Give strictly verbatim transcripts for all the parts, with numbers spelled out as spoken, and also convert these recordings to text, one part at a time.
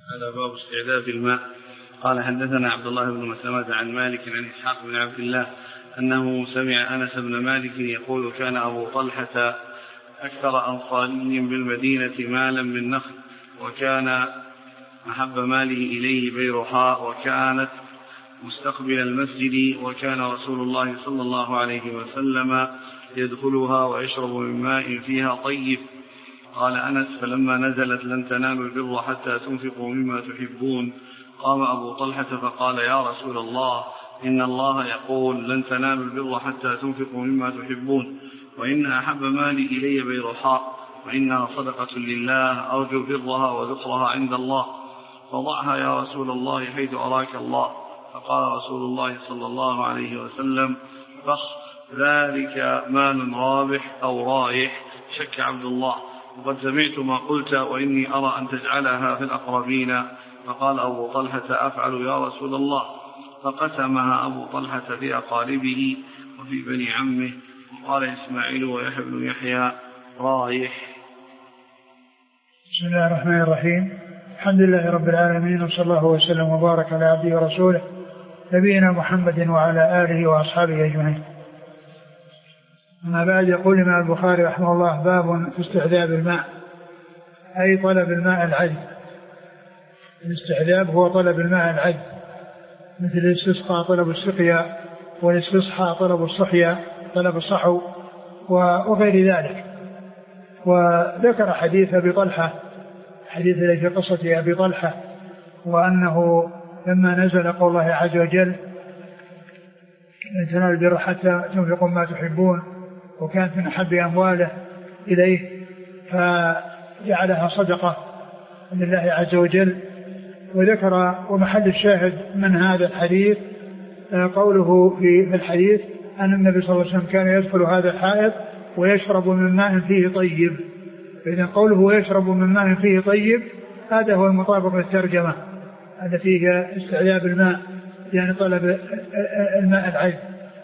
هذا باب استعداد الماء. قال حدثنا عبد الله بن مسلمة عن مالك عن إسحاق بن عبد الله أنه سمع أنس بن مالك يقول كان أبو طلحة أكثر أنصاري بالمدينة مالا من نخل، وكان أحب ماله إليه بيرحاء، وكانت مستقبل المسجد، وكان رسول الله صلى الله عليه وسلم يدخلها ويشرب من ماء فيها طيب. قال أنس فلما نزلت لن تنالوا البر حتى تنفقوا مما تحبون، قام أبو طلحة فقال يا رسول الله إن الله يقول لن تنالوا البر حتى تنفقوا مما تحبون، وإن أحب مالي إلي بيرحاء، وإنها صدقة لله أرجو برها وذكرها عند الله، فضعها يا رسول الله حيث أراك الله. فقال رسول الله صلى الله عليه وسلم فخ ذلك مال رابح أو رايح. شك عبد الله وقد سمعت ما قلت وإني أرى أن تجعلها في الأقربين. فقال أبو طلحة أفعل يا رسول الله، فقسمها أبو طلحة في أقاربه وفي بني عمه. وقال إسماعيل ويحيى بن يحيى رايح. بسم الله الرحمن الرحيم. الحمد لله رب العالمين، وصلى الله وسلم وبارك على عبده ورسوله نبينا محمد وعلى آله وأصحابه أجمعين. أما بعد، يقول الإمام البخاري رحمه الله باب في استعذاب الماء، أي طلب الماء العذب. الاستعذاب هو طلب الماء العذب، مثل الاستسقاء طلب السقيا، والاستصحاء طلب الصحيا طلب الصحو وغير ذلك. وذكر حديث أبي طلحة، حديث في قصة أبي طلحة، وأنه لما نزل قول الله عز وجل لن تنالوا البر حتى تنفقوا ما تحبون، وكانت من أحب أمواله إليه فجعلها صدقة لله عز وجل. وذكر ومحل الشاهد من هذا الحديث قوله في الحديث أن النبي صلى الله عليه وسلم كان يدخل هذا الحائط ويشرب من ماء فيه طيب. فإذا قوله ويشرب من ماء فيه طيب هذا هو المطابق للترجمة التي هي استعذاب الماء، يعني طلب الماء العذب.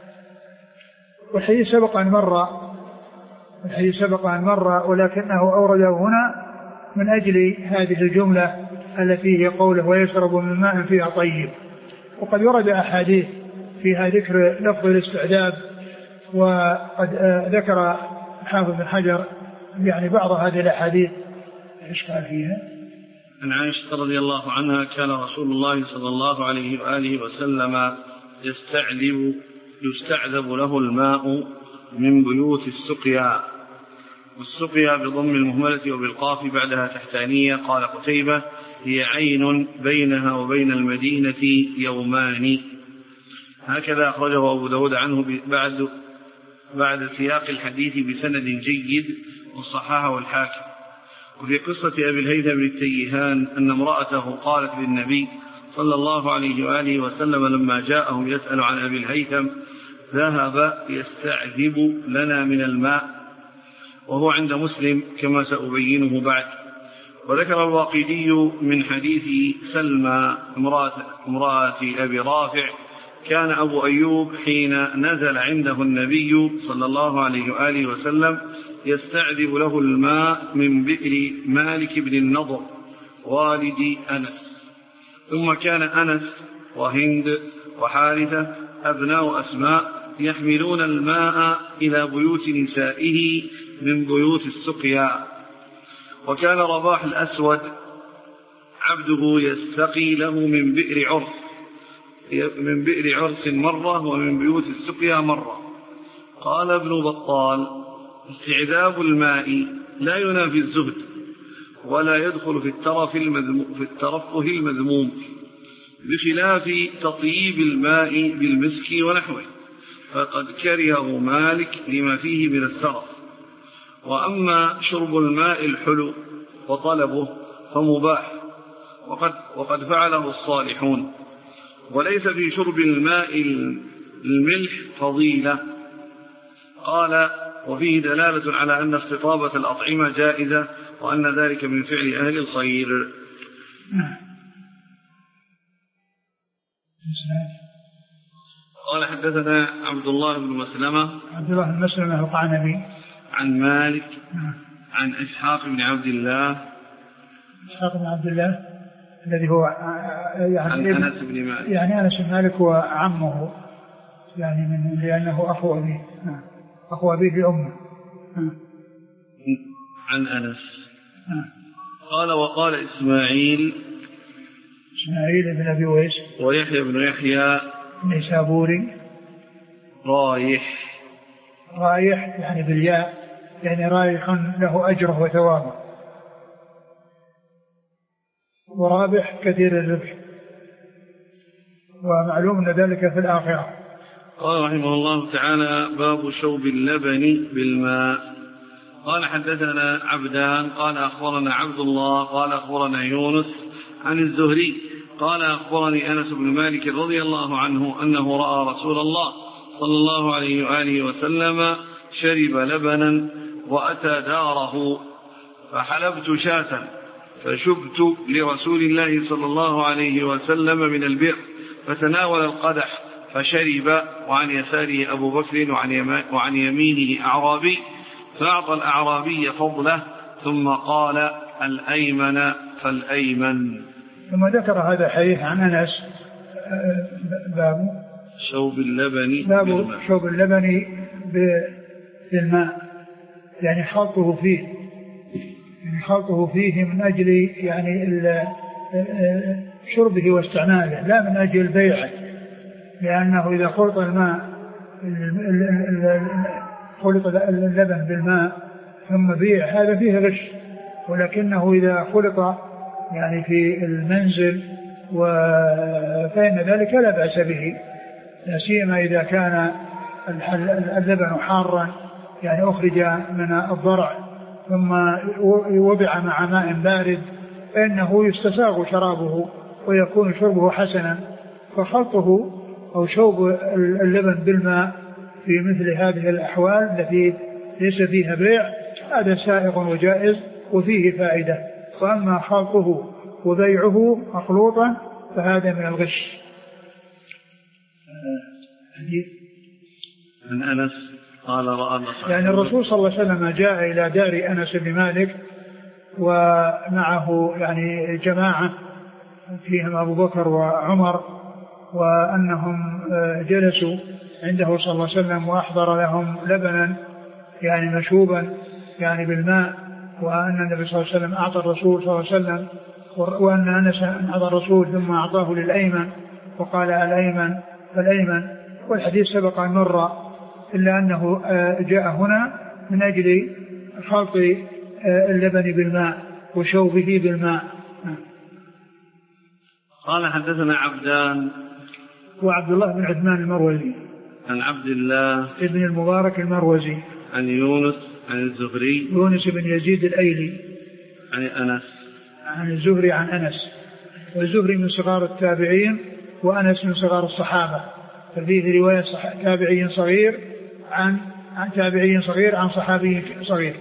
والحديث سبق أن مر الحديث سبق أن مر ولكنه أورده هنا من أجل هذه الجملة التي هي قوله ويشرب من ماء فيها طيب. وقد ورد أحاديث فيها ذكر لفظ الاستعذاب، وقد ذكر حافظ بن حجر يعني بعض هذه الأحاديث الإشكال فيها. عن عائشة رضي الله عنها كان رسول الله صلى الله عليه وآله وسلم يستعذب يستعذب له الماء من بيوت السقيا، والسقيا بضم المهملة وبالقاف بعدها تحتانية. قال قتيبة هي عين بينها وبين المدينة يومان. هكذا أخرجه أبو داود عنه بعد بعد سياق الحديث بسند جيد وصححه الحاكم. وفي قصة أبي الهيثم بن التيهان أن امرأته قالت للنبي صلى الله عليه وآله وسلم لما جاءه يسأل عن أبي الهيثم ذهب يستعذب لنا من الماء، وهو عند مسلم كما سأبينه بعد. وذكر الواقدي من حديث سلمى امرأة أبي رافع كان أبو أيوب حين نزل عنده النبي صلى الله عليه وآله وسلم يستعذب له الماء من بئر مالك بن النضر والد أنس. ثم كان أنس وهند وحارثة أبناء أسماء يحملون الماء إلى بيوت نسائه من بيوت السقيا. وكان رباح الأسود عبده يستقي له من بئر عرس من بئر عرس مرة ومن بيوت السقيا مرة. قال ابن بطال استعذاب الماء لا ينافي الزهد ولا يدخل في الترف المذموم في الترفه المذموم، بخلاف تطيب الماء بالمسك ونحوه، فقد كرهه مالك لما فيه من السرف. وأما شرب الماء الحلو وطلبه فمباح، وقد, وقد فعله الصالحون. وليس في شرب الماء الملح فضيلة. قال وفيه دلالة على أن استطابة الأطعمة جائزة، وأن ذلك من فعل أهل الخير. قال حدثنا عبد الله بن مسلمة عبد الله بن مسلمة القعنبي عن مالك عن إسحاق بن عبد الله إسحاق بن عبد الله الذي هو يعني أنس بن مالك، يعني أنس بن مالك هو عمه يعني من لأنه أخو أبيه أخو أبيه لأمه. عن أنس قال وقال إسماعيل إسماعيل بن أبي ويس ويحيى بن يحيى نيسابوري رايح رايح يعني بالياء يعني رايح له أجره وثوابه، ورابح كثير الربح، ومعلوم أن ذلك في الآخرة. قال رحمه الله تعالى باب شوب اللبن بالماء. قال حدثنا عبدان قال أخبرنا عبد الله قال أخبرنا يونس عن الزهري قال أخبرني أنس بن مالك رضي الله عنه أنه رأى رسول الله صلى الله عليه وآله وسلم شرب لبنا وأتى داره فحلبت شاة فشبت لرسول الله صلى الله عليه وسلم من البئر فتناول القدح فشرب، وعن يساره أبو بكر وعن يمينه أعرابي فأعطى الأعرابي فضله ثم قال الأيمن فالأيمن. ثم ذكر هذا الحديث عن أنس باب شوب اللبن باب بالماء. شوب اللبن بالماء يعني خلطه فيه يعني خلطه فيه من أجل يعني شربه واستعماله لا من أجل بيعه، لأنه إذا خلط الماء خلط اللبن بالماء ثم بيع هذا فيه غش، ولكنه إذا خلط يعني في المنزل فإن ذلك لا بأس به، لا سيما إذا كان اللبن حارا يعني أخرج من الضرع ثم وضع مع ماء بارد فإنه يستساغ شرابه ويكون شربه حسنا. فخلطه أو شوب اللبن بالماء في مثل هذه الأحوال التي ليس فيها بيع هذا سائغ وجائز وفيه فائدة، وأما خلطه وبيعه مخلوطا فهذا من الغش. عن أنس قال رأى يعني الرسول صلى الله عليه وسلم جاء إلى دار أنس بن مالك ومعه يعني جماعة فيهم أبو بكر وعمر، وأنهم جلسوا عنده صلى الله عليه وسلم وأحضر لهم لبنا يعني مشوبا يعني بالماء، وأن النبي صلى الله عليه وسلم أعطى الرسول صلى الله عليه وسلم، وأن أنس أعطى الرسول ثم أعطاه للأيمن وقال الأيمن فالأيمن. والحديث سبق أن مر إلا أنه جاء هنا من أجل خلط اللبن بالماء وشوبه بالماء. قال حدثنا عبدان وعبد الله بن عثمان المروزي عن عبد الله ابن المبارك المروزي عن يونس عن الزهري يونس بن يزيد الأيلي عن أنس عن الزهري عن أنس، والزهري من صغار التابعين وأنس من صغار الصحابة، ففيه رواية تابعي صغير عن عن تابعي صغير عن صحابي صغير.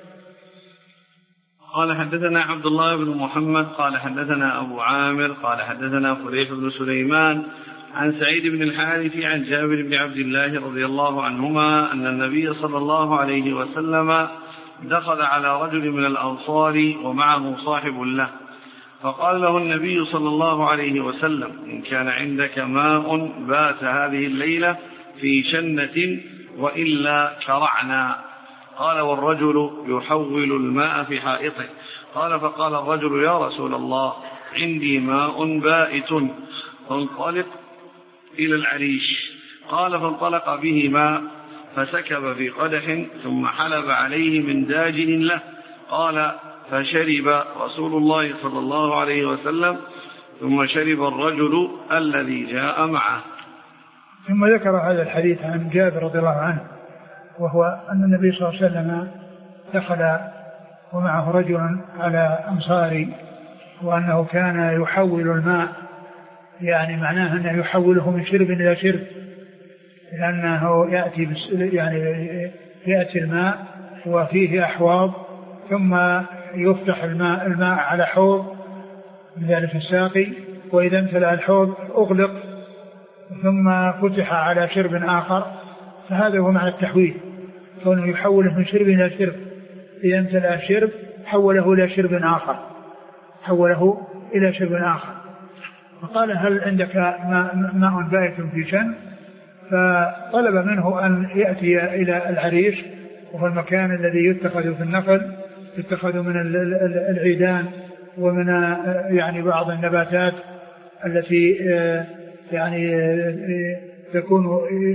قال حدثنا عبد الله بن محمد قال حدثنا أبو عامر قال حدثنا فليح بن سليمان عن سعيد بن الحارث عن جابر بن عبد الله رضي الله عنهما أن النبي صلى الله عليه وسلم دخل على رجل من الأنصار ومعه صاحب له، فقال له النبي صلى الله عليه وسلم إن كان عندك ماء بات هذه الليلة في شنة وإلا كرعنا. قال والرجل يحول الماء في حائطه. قال فقال الرجل يا رسول الله عندي ماء بائت فانطلق إلى العريش. قال فانطلق به ماء فسكب في قدح ثم حلب عليه من داجن له. قال فشرب رسول الله صلى الله عليه وسلم ثم شرب الرجل الذي جاء معه. ثم ذكر هذا الحديث عن جابر رضي الله عنه، وهو أن النبي صلى الله عليه وسلم دخل ومعه رجل على أنصاري، وأنه كان يحول الماء، يعني معناه أنه يحوله من شرب إلى شرب، لأنه يأتي يعني يأتي الماء وفيه أحواض ثم يفتح الماء الماء على حوض بذلك الساقي، وإذا امتلأ الحوض أغلق ثم فتح على شرب آخر، فهذا هو معنى التحويل، كونه يحوله من شرب إلى شرب، إذا امتلأ الشرب حوله إلى شرب آخر. حوله إلى شرب آخر. فقال هل عندك ماء بائت في شن؟ فطلب منه أن يأتي إلى العريش، وهو المكان الذي يتخذ في النخل، يتخذ من العيدان ومن يعني بعض النباتات التي يعني تكون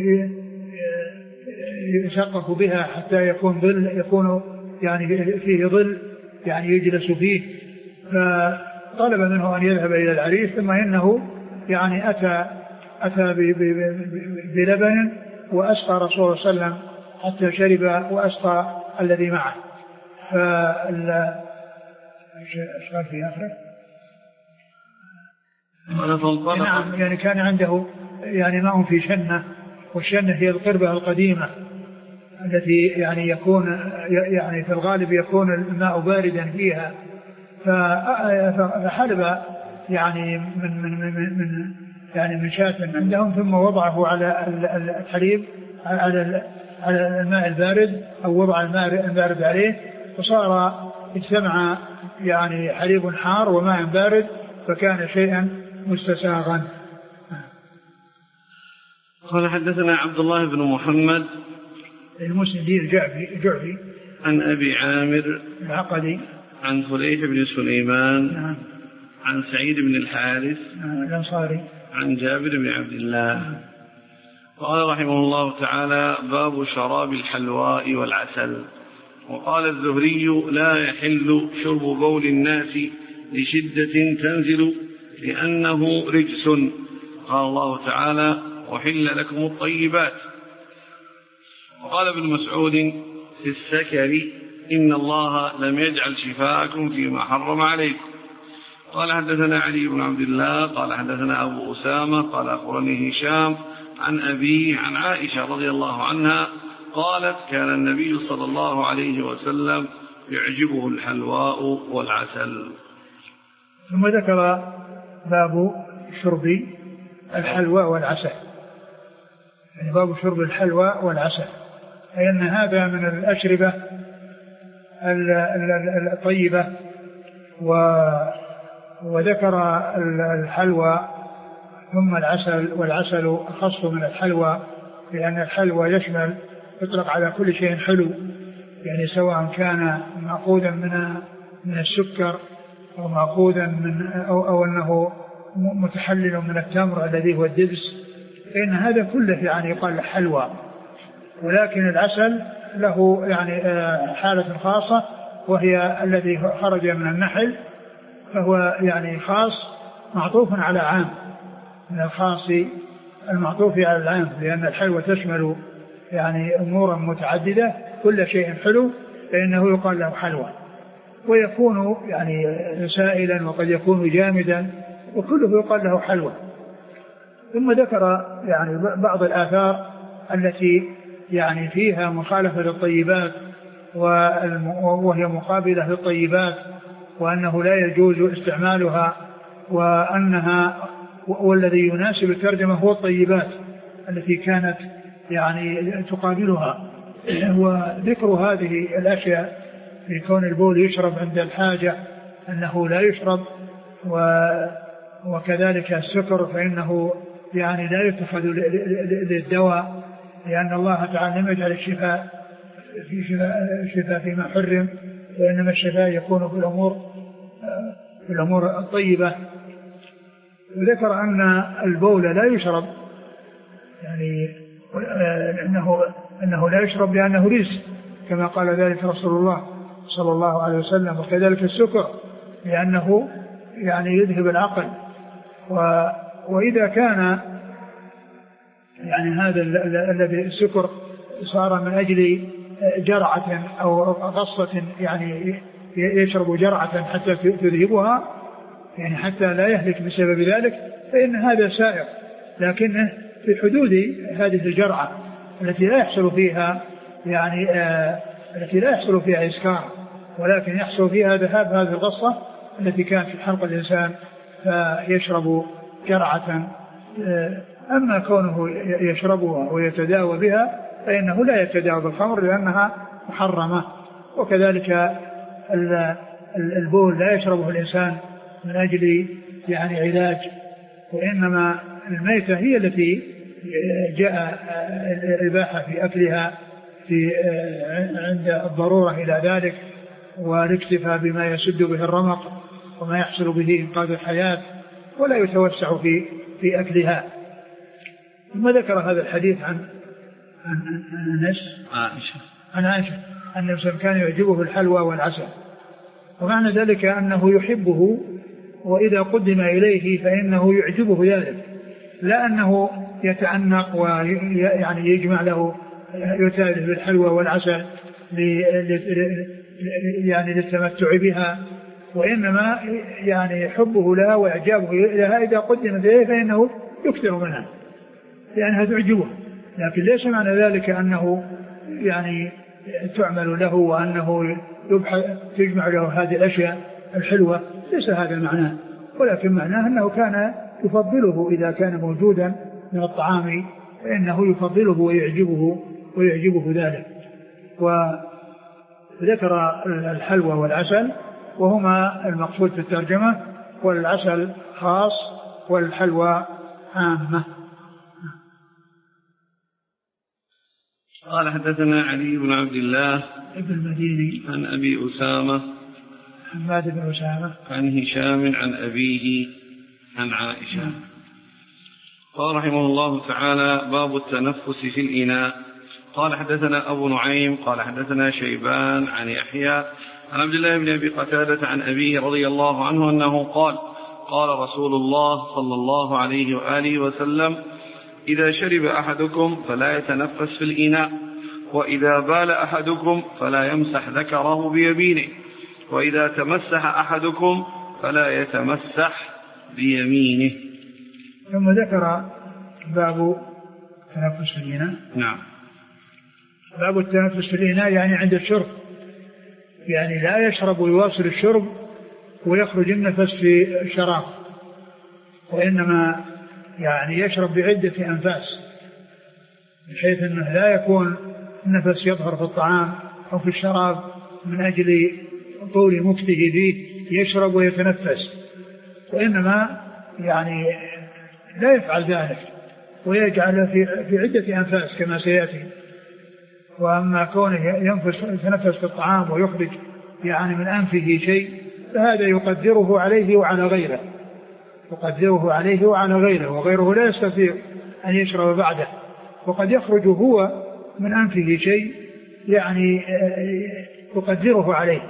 يشقق بها حتى يكون ظل، يكون يعني فيه ظل يعني يجلس فيه. فطلب منه أن يذهب إلى العريش، ثم إنه يعني أتى أتى بلبن وأسقى رسول الله صلى الله عليه وسلم حتى شرب وأسقى الذي معه. فال ايش قال في آخره؟ نعم، يعني كان عنده يعني ماء في شنة، والشنة هي القربة القديمة التي يعني يكون يعني في الغالب يكون الماء باردا فيها. فحلب يعني من من من, من يعني من شاة عندهم، ثم وضعه على الحليب على على الماء البارد، أو وضع الماء البارد عليه، فصار اجتمع يعني حليب حار وماء بارد، فكان شيئا مستساغا. قال حدثنا عبد الله بن محمد المسندي الجعفي عن أبي عامر العقدي عن فليح بن سليمان نعم. عن سعيد بن الحارث الأنصاري عن جابر بن عبد الله نعم. قال رحمه الله تعالى: باب شراب الحلواء والعسل. وقال الزهري: لا يحل شرب بول الناس لشدة تنزل لأنه رجس. قال الله تعالى: وحل لكم الطيبات. وقال ابن مسعود في السكر: إن الله لم يجعل شفاءكم فيما حرم عليكم. قال حدثنا علي بن عبد الله قال حدثنا أبو أسامة قال أخبرني هشام عن أبيه عن عائشة رضي الله عنها قالت: كان النبي صلى الله عليه وسلم يعجبه الحلواء والعسل. ثم ذكر باب شرب الحلوى والعسل، يعني باب شرب الحلوى والعسل، أي أن هذا من الأشربة الطيبة. وذكر الحلوى ثم العسل، والعسل أخص من الحلوى، لأن الحلوى يشمل يطلق على كل شيء حلو، يعني سواء كان مأخوذا من من السكر أو مأخوذا من أو, أو أنه متحلل من التمر الذي هو الدبس، فإن هذا كله يعني يقال حلوى. ولكن العسل له يعني حالة خاصة، وهي الذي خرج من النحل، فهو يعني خاص معطوف على عام، من الخاص المعطوف على العام، لأن الحلوى تشمل يعني أمورا متعددة، كل شيء حلو فإنه يقال له حلوى، ويكون يعني سائلا وقد يكون جامدا، وكله يقال له حلوى. ثم ذكر يعني بعض الآثار التي يعني فيها مخالفة للطيبات وهي مقابلة للطيبات، وأنه لا يجوز استعمالها، وأنها والذي يناسب الترجمة هو الطيبات التي كانت يعني تقابلها. وذكر هذه الأشياء في كون البول يشرب عند الحاجة أنه لا يشرب، وكذلك السكر فإنه يعني لا يتخذ للدواء، لأن الله تعالى لم يجعل الشفاء في شفاء, شفاء فيما حرم، وإنما الشفاء يكون في الأمور في الأمور الطيبة. وذكر أن البول لا يشرب، يعني أنه أنه لا يشرب لأنه رزق، كما قال ذلك رسول الله صلى الله عليه وسلم. وكذلك السكر لأنه يعني يذهب العقل. و وإذا كان يعني هذا الذي السكر صار من أجل جرعة أو غصة، يعني يشرب جرعة حتى تذهبها، يعني حتى لا يهلك بسبب ذلك، فإن هذا سائر، لكنه في حدود هذه الجرعة التي لا يحصل فيها يعني آه التي لا يحصل فيها إسكار، ولكن يحصل فيها ذهاب هذه الغصة التي كانت في حلق الإنسان، فيشرب جرعة. آه أما كونه يشربها ويتداوى بها فإنه لا يتداوى بالخمر لأنها محرمة. وكذلك البول لا يشربه الإنسان من أجل يعني علاج، وإنما الميتة هي التي جاء الإباحة في أكلها في عند الضرورة إلى ذلك، والاكتفاء بما يسد به الرمق وما يحصل به إنقاذ الحياة، ولا يتوسع في في أكلها. ثم ذكر هذا الحديث عن عن أنس عائشة عن عائشة أن الإنسان كان يعجبه الحلوى والعسل، ومعنى ذلك أنه يحبه، وإذا قدم إليه فإنه يعجبه ذلك، لا أنه يتأنق ويعني يجمع له يتالف بالحلوى والعسل يعني للتمتع بها، وإنما يعني حبه لها وإعجابه لها إذا قدم إليه فإنه يكثر منها لأنها تعجبه، لكن ليس معنى ذلك أنه يعني تعمل له وأنه تجمع له هذه الأشياء الحلوة، ليس هذا معناه، ولكن معناه أنه كان يفضله إذا كان موجودا من الطعام، فإنه يفضله ويعجبه ويعجبه ذلك. وذكر الحلوى والعسل وهما المقصود في الترجمة، والعسل خاص والحلوى عامة. قال حدثنا علي بن عبد الله ابن المديني عن أبي أسامة حماد بن أسامة عن هشام عن أبيه عن عائشة. قال رحمه الله تعالى: باب التنفس في الإناء. قال حدثنا أبو نعيم قال حدثنا شيبان عن يحيى عن عبد الله بن أبي قتادة عن أبيه رضي الله عنه أنه قال: قال رسول الله صلى الله عليه وآله وسلم: إذا شرب أحدكم فلا يتنفس في الإناء، وإذا بال أحدكم فلا يمسح ذكره بيمينه، وإذا تمسح أحدكم فلا يتمسح بيمينه. ثم ذكر باب التنفس في الإناء. نعم. باب التنفس في الإناء يعني عند الشرب، يعني لا يشرب ويواصل الشرب ويخرج النفس في الشراب، وإنما يعني يشرب بعدة أنفاس، بحيث أنه لا يكون النفس يظهر في الطعام أو في الشراب من أجل طول مكته فيه يشرب ويتنفس، وإنما يعني لا يفعل ذلك ويجعل في في عدة أنفاس كما سيأتي. وأما كونه ينفس يتنفس في الطعام ويخرج يعني من أنفه شيء، فهذا يقدره عليه وعلى غيره يقدره عليه وعلى غيره وغيره لا يستطيع أن يشرب بعده، وقد يخرج هو من أنفه شيء يعني يقدره عليه،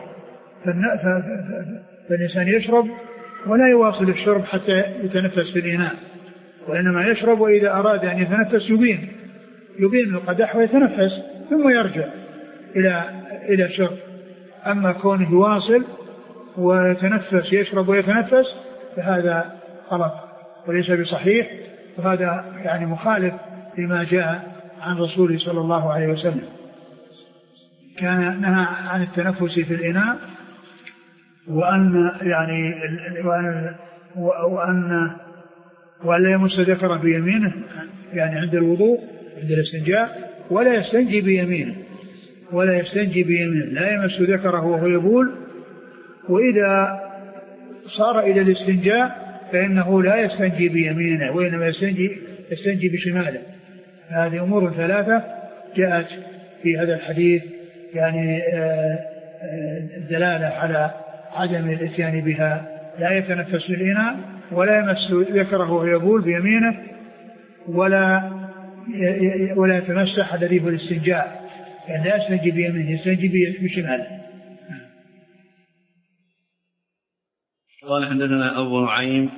فالإنسان يشرب ولا يواصل الشرب حتى يتنفس في الإناء، وإنما يشرب وإذا أراد أن يتنفس يبين يبين القدح ويتنفس ثم يرجع إلى إلى الشرب. أما كونه يواصل ويتنفس يشرب ويتنفس فهذا غلط وليس بصحيح، وهذا يعني مخالف لما جاء عن رسوله صلى الله عليه وسلم. كان نهى عن التنفس في الإناء، وأن يعني وأن وأن ولا يمس ذكره بيمينه يعني عند الوضوء عند الاستنجاء، ولا يستنجي بيمينه ولا يستنجي بيمينه لا يمس ذكره وهو يبول، وإذا صار إلى الاستنجاء فإنه لا يستنجي بيمينه وإنما يستنجي يستنجي بشماله. هذه أمور ثلاثة جاءت في هذا الحديث يعني الدلالة على عدم الاتيان بها. لا يتنفس في الإناء ولا يمس ذكره وهو يبول بيمينه ولا ولا يتمسح الذي هو الاستنجاء، يعني لا يستنجي بيمينه يستنجي بشماله. قال حدثنا أبو نعيم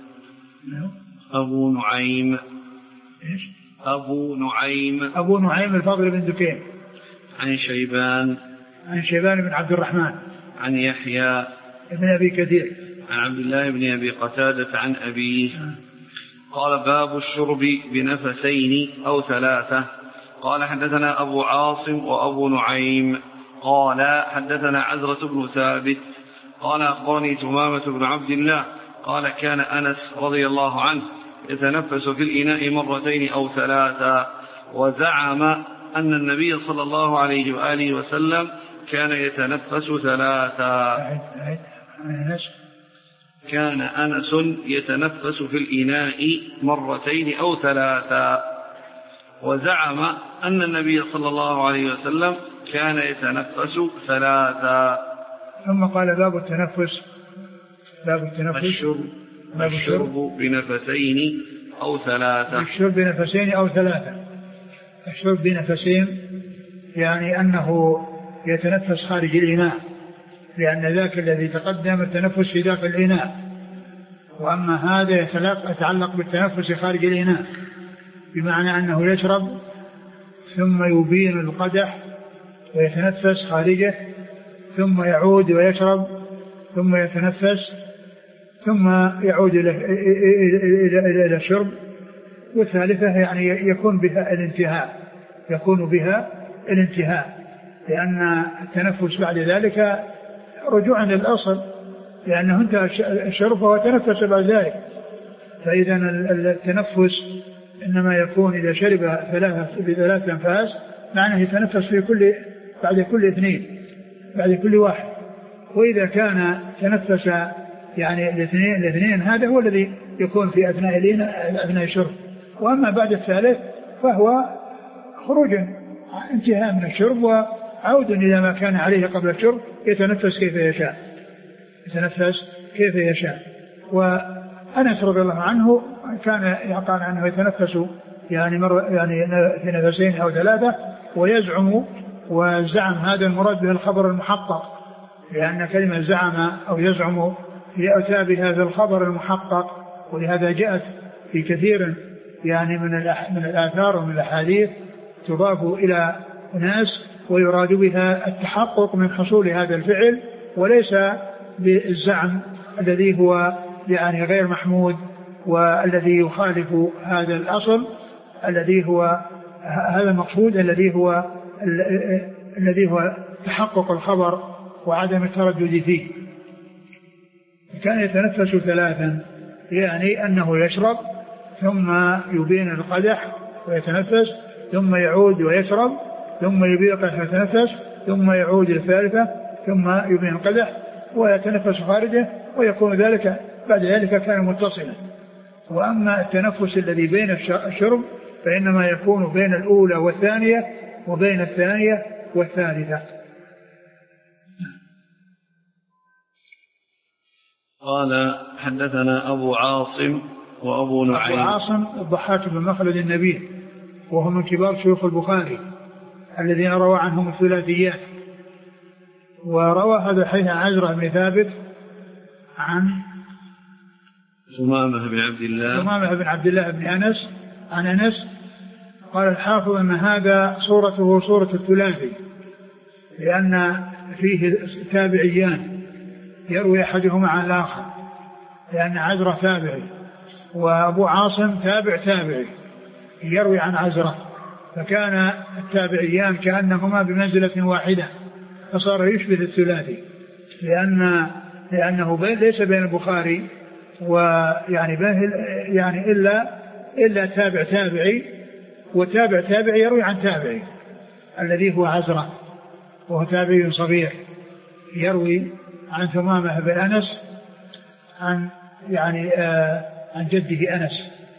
أبو نعيم إيش؟ أبو نعيم أبو نعيم الفضل بن دكين عن شيبان عن شيبان بن عبد الرحمن عن يحيى ابن أبي كثير عن عبد الله بن أبي قتادة عن أبيه قال: باب الشرب بنفسين أو ثلاثة. قال حدثنا أبو عاصم وأبو نعيم قال حدثنا عزرة بن ثابت قال أخبرني تمامة بن عبد الله قال: كان أنس رضي الله عنه يتنفس في الإناء مرتين أو ثلاثة، وزعم أن النبي صلى الله عليه وآله وسلم كان يتنفس ثلاثة. كان أنس يتنفس في الإناء مرتين أو ثلاثا، وزعم أن النبي صلى الله عليه وسلم كان يتنفس ثلاثا. ثم قال باب التنفس، باب التنفس الشرب, باب الشرب بنفسين أو ثلاثة. الشرب بنفسين أو ثلاثة. الشرب بنفسين يعني أنه يتنفس خارج الإناء، لأن ذاك الذي تقدم التنفس في داخل الإناء، وأما هذا يتعلق بالتنفس خارج الإناء، بمعنى أنه يشرب ثم يبين القدح ويتنفس خارجه، ثم يعود ويشرب ثم يتنفس، ثم يعود إلى الشرب. والثالثة يعني يكون بها الانتهاء، يكون بها الانتهاء، لأن التنفس بعد ذلك رجوعا للأصل، لأنه انتهى الشرب وهو تنفس بعد ذلك. فإذا التنفس إنما يكون إذا شرب ثلاثة بثلاث أنفاس، معناه يتنفس في كل بعد كل اثنين بعد كل واحد. وإذا كان تنفس يعني الاثنين الاثنين هذا هو الذي يكون في أثناء أثناء الشرب. وأما بعد الثالث فهو خروج انتهاء من الشرب وعود إلى ما كان عليه قبل الشرب، يتنفس كيف يشاء يتنفس كيف يشاء. وأنس رضي الله عنه كان يقال عنه يتنفس يعني مر يعني في نفسين أو ثلاثة، ويزعم وزعم هذا المراد به الخبر المحقق، لأن كلمة زعم أو يزعم يأتى بهذا الخبر المحقق، ولهذا جاءت في كثير يعني من من الآثار ومن الأحاديث تضاف إلى ناس ويراد بها التحقق من حصول هذا الفعل، وليس بالزعم الذي هو يعني غير محمود والذي يخالف هذا الأصل الذي هو هذا المقصود الذي هو الذي هو تحقق الخبر وعدم التردد فيه. كان يتنفس ثلاثا، يعني أنه يشرب ثم يبين القدح ويتنفس، ثم يعود ويشرب، ثم يبين القدح ويتنفس، ثم يعود الثالثة، ثم يبين القدح ويتنفس خارجه، ويكون ذلك بعد ذلك كان متصلا. وأما التنفس الذي بين الشرب فإنما يكون بين الأولى والثانية وبين الثانية والثالثة. قال حدثنا أبو عاصم وأبو نعيم. أبو عاصم الضحاك بن مخلد النبي، وهو من كبار شيوخ البخاري الذين روى عنهم الثلاثيات. وروى هذا الحديث عن عزرة بن ثابت عن ثمامة بن عبد الله ثمامة بن عبد الله بن أنس عن أنس. قال الحافظ أن هذا صورته صورة الثلاثي، لأن فيه تابعيان يروي أحدهما عن الآخر، لأن عزرة تابعي وأبو عاصم تابع تابعي يروي عن عزرة، فكان التابعيان كأنهما بمنزلة واحدة، فصار يشبه الثلاثي، لأن لأنه ليس بين البخاري ويعني يعني إلا إلا تابع تابعي، وتابع تابعي يروي عن تابعي الذي هو عزرة، وهو تابعي صغير يروي عن ثمامة بن أنس عن يعني آه عن جده أنس.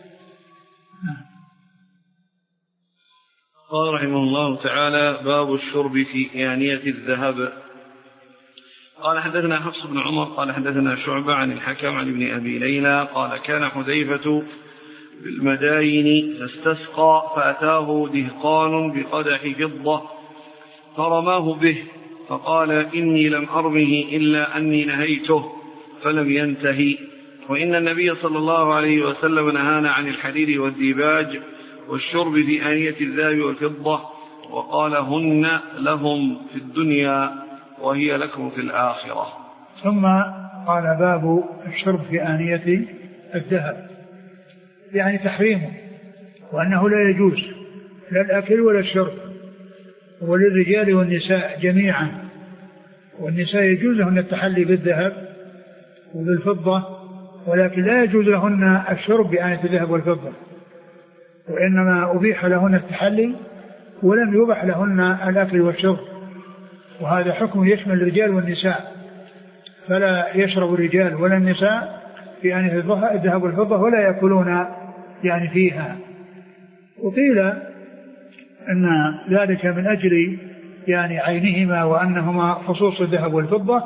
قال رحمه الله تعالى: باب الشرب في آنية الذهب. قال حدثنا حفص بن عمر قال حدثنا شعبة عن الحكم عن ابن أبي ليلى قال: كان حذيفة بالمداين فاستسقى فأتاه دهقان بقدح فضة فرماه به فقال: إني لم أرمه إلا أني نهيته فلم ينتهي. وإن النبي صلى الله عليه وسلم نهانا عن الحرير والديباج والشرب في آنية الذهب والفضة، وقال: هن لهم في الدنيا وهي لكم في الآخرة. ثم قال: باب الشرب في آنية الذهب، يعني تحريمه، وأنه لا يجوز لا الأكل ولا الشرب، وللرجال والنساء جميعا. والنساء يجوز لهن التحلي بالذهب وبالفضة، ولكن لا يجوز لهن الشرب بآنية الذهب والفضة، وإنما أبيح لهن التحلي ولم يبح لهن الأكل والشرب. وهذا حكم يشمل الرجال والنساء، فلا يشرب الرجال ولا النساء في آنية الذهب والفضة ولا يأكلون يعني فيها. وقيل أن ذلك من أجل يعني عينهما وأنهما خصوص الذهب والفضة،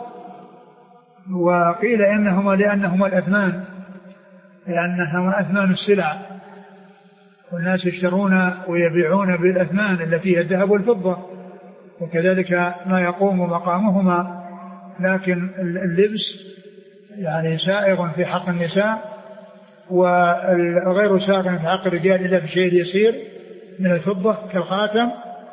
وقيل إنهما لأنهما الأثمان، لأنهما أثمان السلع، والناس يشترون ويبيعون بالأثمان التي هي الذهب والفضة، وكذلك ما يقوم مقامهما. لكن اللبس يعني سائغ في حق النساء وغير سائغ في حق الرجال إلا بشيء يسير من الفضة كالخاتم.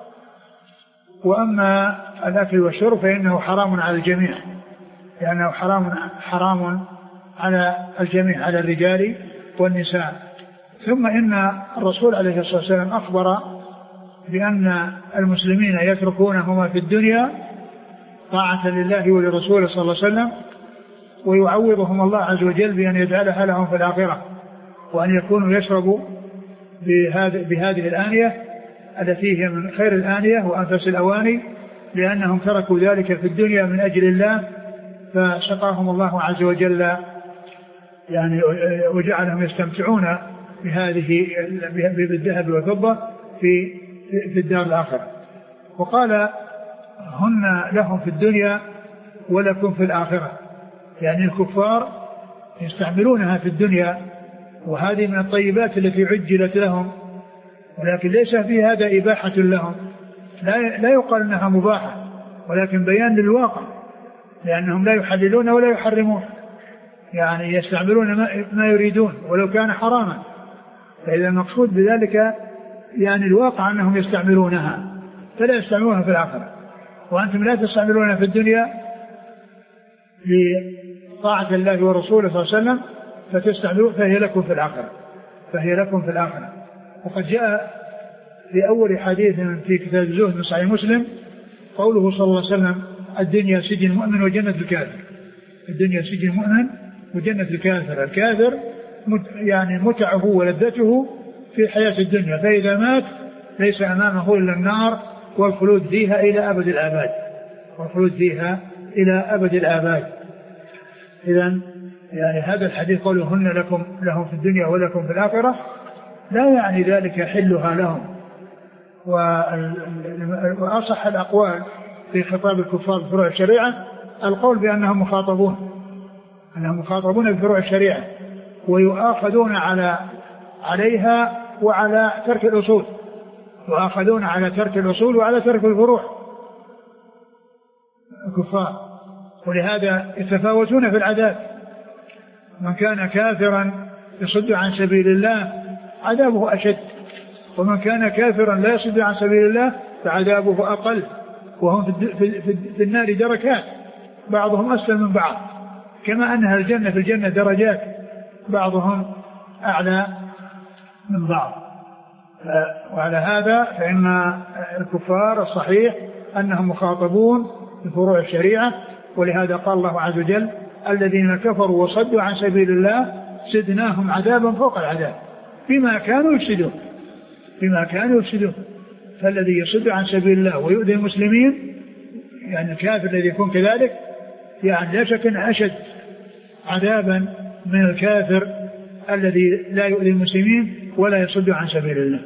وأما الأكل والشرب فإنه حرام على الجميع، لأنه حرام حرام على الجميع، على الرجال والنساء. ثم إن الرسول عليه الصلاة والسلام أخبر بأن المسلمين يتركونهما في الدنيا طاعة لله ولرسوله صلى الله عليه وسلم، ويعوضهم الله عز وجل بأن يجعلها لهم في الآخرة، وأن يكونوا يشربوا بهذه الآنية التي هي من خير الآنية وأنفس الأواني، لأنهم تركوا ذلك في الدنيا من أجل الله، فسقاهم الله عز وجل يعني وجعلهم يستمتعون بهذه بالذهب والفضة في في الدار الآخرة. وقال هن لهم في الدنيا ولكم في الآخرة، يعني الكفار يستعملونها في الدنيا، وهذه من الطيبات التي عجلت لهم، ولكن ليس في هذا إباحة لهم، لا يقال أنها مباحة، ولكن بيان للواقع، لأنهم لا يحللون ولا يحرمون، يعني يستعملون ما يريدون ولو كان حراما. فإذا المقصود بذلك يعني الواقع أنهم يستعملونها، فلا يستعملونها في الآخرة، وأنتم لا تستعملونها في الدنيا لطاعة الله ورسوله صلى الله عليه وسلم، فتستعملون فهي لكم في الآخرة، فهي لكم في الآخرة. وقد جاء في أول حديث في كتاب الزهد من صحيح مسلم قوله صلى الله عليه وسلم: الدنيا سجن المؤمن وجنة الكافر. الدنيا سجن المؤمن وجنة الكافر. الكافر يعني متعه ولذته في حياة الدنيا، فإذا مات ليس أمامه إلا النار والخلود فيها إلى أبد الآباد، والخلود فيها إلى أبد الآباد. إذن يعني هذا الحديث قوله هن لكم لهم في الدنيا ولكم في الآخرة لا يعني ذلك حلها لهم. وأصح الأقوال في خطاب الكفار بفروع الشريعة القول بأنهم مخاطبون، أنهم مخاطبون بفروع الشريعة ويؤاخذون على عليها وعلى ترك الأصول، يؤاخذون على ترك الأصول وعلى ترك الفروع الكفار، ولهذا يتفاوتون في العذاب. من كان كافرا يصد عن سبيل الله عذابه أشد، ومن كان كافرا لا يصد عن سبيل الله فعذابه أقل، وهم في النار دركات بعضهم أسفل من بعض، كما أنها الجنة في الجنة درجات بعضهم أعلى من بعض. وعلى هذا فإن الكفار الصحيح أنهم مخاطبون بفروع الشريعة، ولهذا قال الله عز وجل: الذين كفروا وصدوا عن سبيل الله زدناهم عذابا فوق العذاب بما كانوا يفسدون، بما كانوا يفسدون. فالذي يصد عن سبيل الله ويؤذي المسلمين، يعني الكافر الذي يكون كذلك، يعني لا شك أنه أشد عذابا من الكافر الذي لا يؤذي المسلمين ولا يصد عن سبيل الله.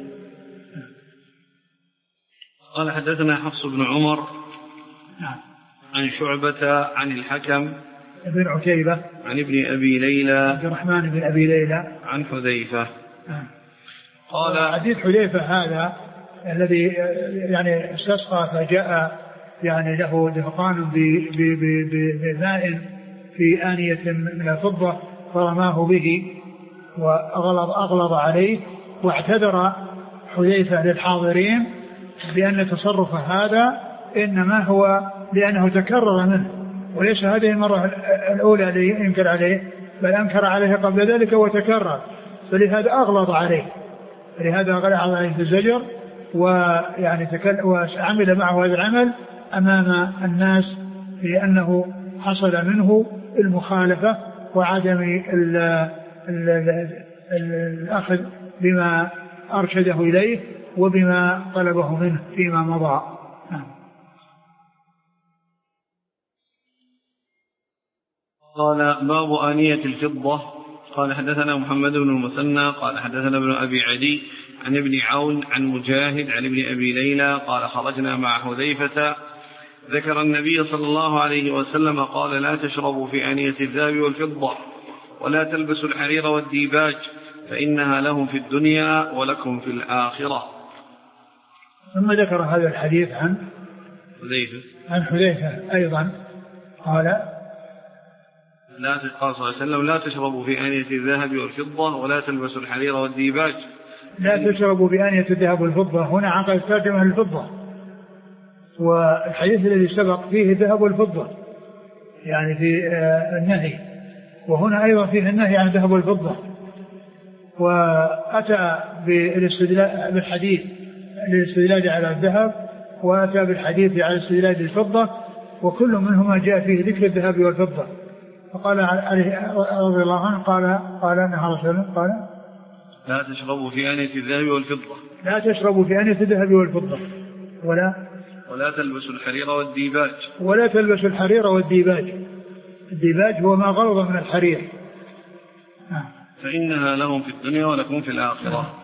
قال حدثنا حفص بن عمر نعم. عن شعبة عن الحكم ابن عتيبة عن ابن أبي ليلى عبد الرحمن بن أبي ليلى عن حذيفة. نعم. قال حديث حذيفة هذا الذي يعني استسقى فجاء يعني له دهقان بماء في آنية من الفضة فرماه به وأغلظ أغلظ عليه، واعتذر حذيفة للحاضرين بأن تصرف هذا إنما هو لأنه تكرر منه، وليس هذه المرة الأولى التي ينكر عليه، بل أنكر عليه قبل ذلك وتكرر، فلهذا أغلظ عليه، فلهذا أغلظ عليه في الزجر، ويعني وعمل معه هذا العمل أمام الناس لأنه حصل منه المخالفة وعدم ال ال ال الأخذ بما أرشده إليه وبما طلبه منه فيما مضى. قال: باب آنية الفضة قال حدثنا محمد بن المثنى قال حدثنا ابن أبي عدي عن ابن عون عن مجاهد عن ابن أبي ليلى قال خرجنا مع حذيفة ذكر النبي صلى الله عليه وسلم قال لا تشربوا في آنية الذهب والفضة ولا تلبسوا الحرير والديباج فإنها لهم في الدنيا ولكم في الآخرة. ثم ذكر هذا الحديث عن حذيفة عن حذيفة أيضا قال لا قال صلى الله عليه وسلم لا تشربوا في آنية الذهب والفضة ولا تلبسوا الحرير والديباج. لا تشربوا بآنية الذهب والفضة هنا عقد ترجمة الفضة، والحديث الذي سبق فيه الذهب والفضة يعني في النهي، وهنا أيضا فيه النهي عن الذهب والفضة. وأتى بالاستدلال بالحديث للاستدلال على الذهب، وأتى بالحديث على الاستدلال بالفضة، وكل منهما جاء فيه ذكر الذهب والفضة. فقال عليه رضي الله عنه قال قال أنها رسول قال لا تشربوا في آنية الذهب والفضة لا تشربوا في آنية الذهب والفضة ولا ولا تلبسوا الحرير والديباج ولا تلبسوا الحرير والديباج. الديباج هو ما غلظ من الحرير فإنها لهم في الدنيا ولكم في الآخرة.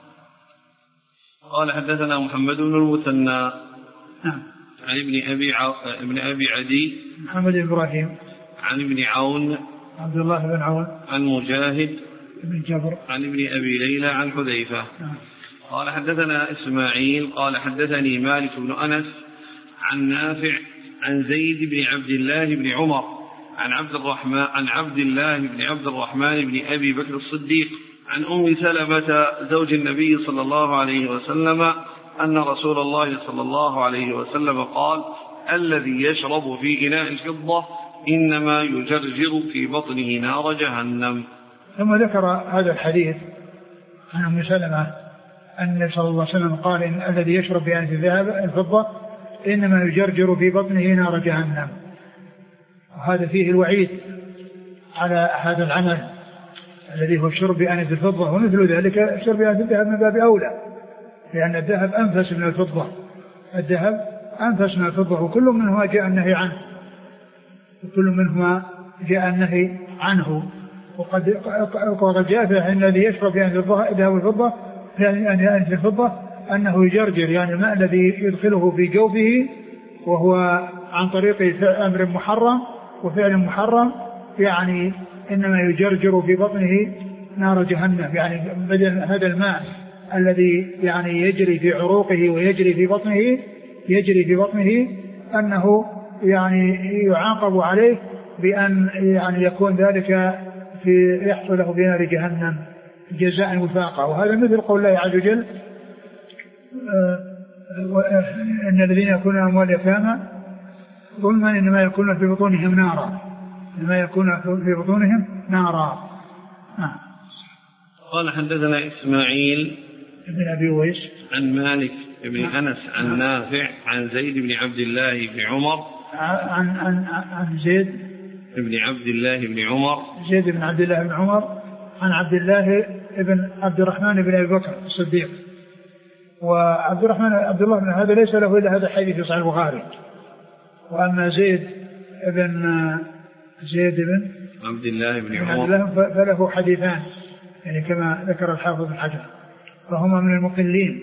قال حدثنا محمد بن المثنى عن ابن أبي عو... ابن أبي عدي محمد بن إبراهيم عن ابن عون عبد الله بن عون عن مجاهد بن جبر عن ابن أبي ليلى عن حذيفة. قال حدثنا إسماعيل قال حدثني مالك بن أنس عن نافع عن زيد بن عبد الله بن عمر عن عبد الرحمن عن عبد الله بن عبد الرحمن بن أبي بكر الصديق عن أم سلمة زوج النبي صلى الله عليه وسلم أن رسول الله صلى الله عليه وسلم قال الذي يشرب في إناء الفضة إنما يجرجر في بطنه نار جهنم. ثم ذكر هذا الحديث عن أم سلمة أن النبي صلى الله عليه وسلم قال إن الذي يشرب في آنية الذهب الفضة إنما يجرجر في بطنه نار جهنم. وهذا فيه الوعيد على هذا العمل الذي هو الشرب بآنية الفضة، ومثل ذلك الشرب بآنية الذهب من باب أولى، لأن الذهب أنفس من الفضة الذهب أنفس من الفضة وكل منهما جاء النهي عنه وكل منهما جاء النهي عنه. وقد وقد جاء في أن الذي يشرب بآنية الذهب والفضة يعني آنية الفضة أنه يجرجر يعني الماء الذي يدخله في جوفه وهو عن طريق أمر محرم وفعل محرم، يعني إنما يجرجر في بطنه نار جهنم. يعني بدل هذا الماء الذي يعني يجري في عروقه ويجري في بطنه يجري في بطنه أنه يعني يعاقب عليه بأن يعني يكون ذلك في يحصل له بنار جهنم جزاء وفاقا. وهذا مثل قول الله عز وجل إن الذين يكونون أموال يتامى ظلما إنما يكون في بطونهم نارا إنما يكون في بطونهم نارا. قال حدثنا إسماعيل ابن أبي ويس عن مالك بن أنس عن نافع عن زيد بن عبد الله بن عمر عن عن عن زيد بن عبد الله بن عمر زيد بن عبد الله بن عمر عن عبد الله بن عبد الرحمن بن أبي بكر الصديق. وعبد الرحمن عبد الله بن هذا ليس له إلا هذا الحديث في صحيح البخاري. وأما زيد بن زيد بن عبد الله بن عمر فله حديثان يعني كما ذكر الحافظ بن حجر، فهما من المقلين.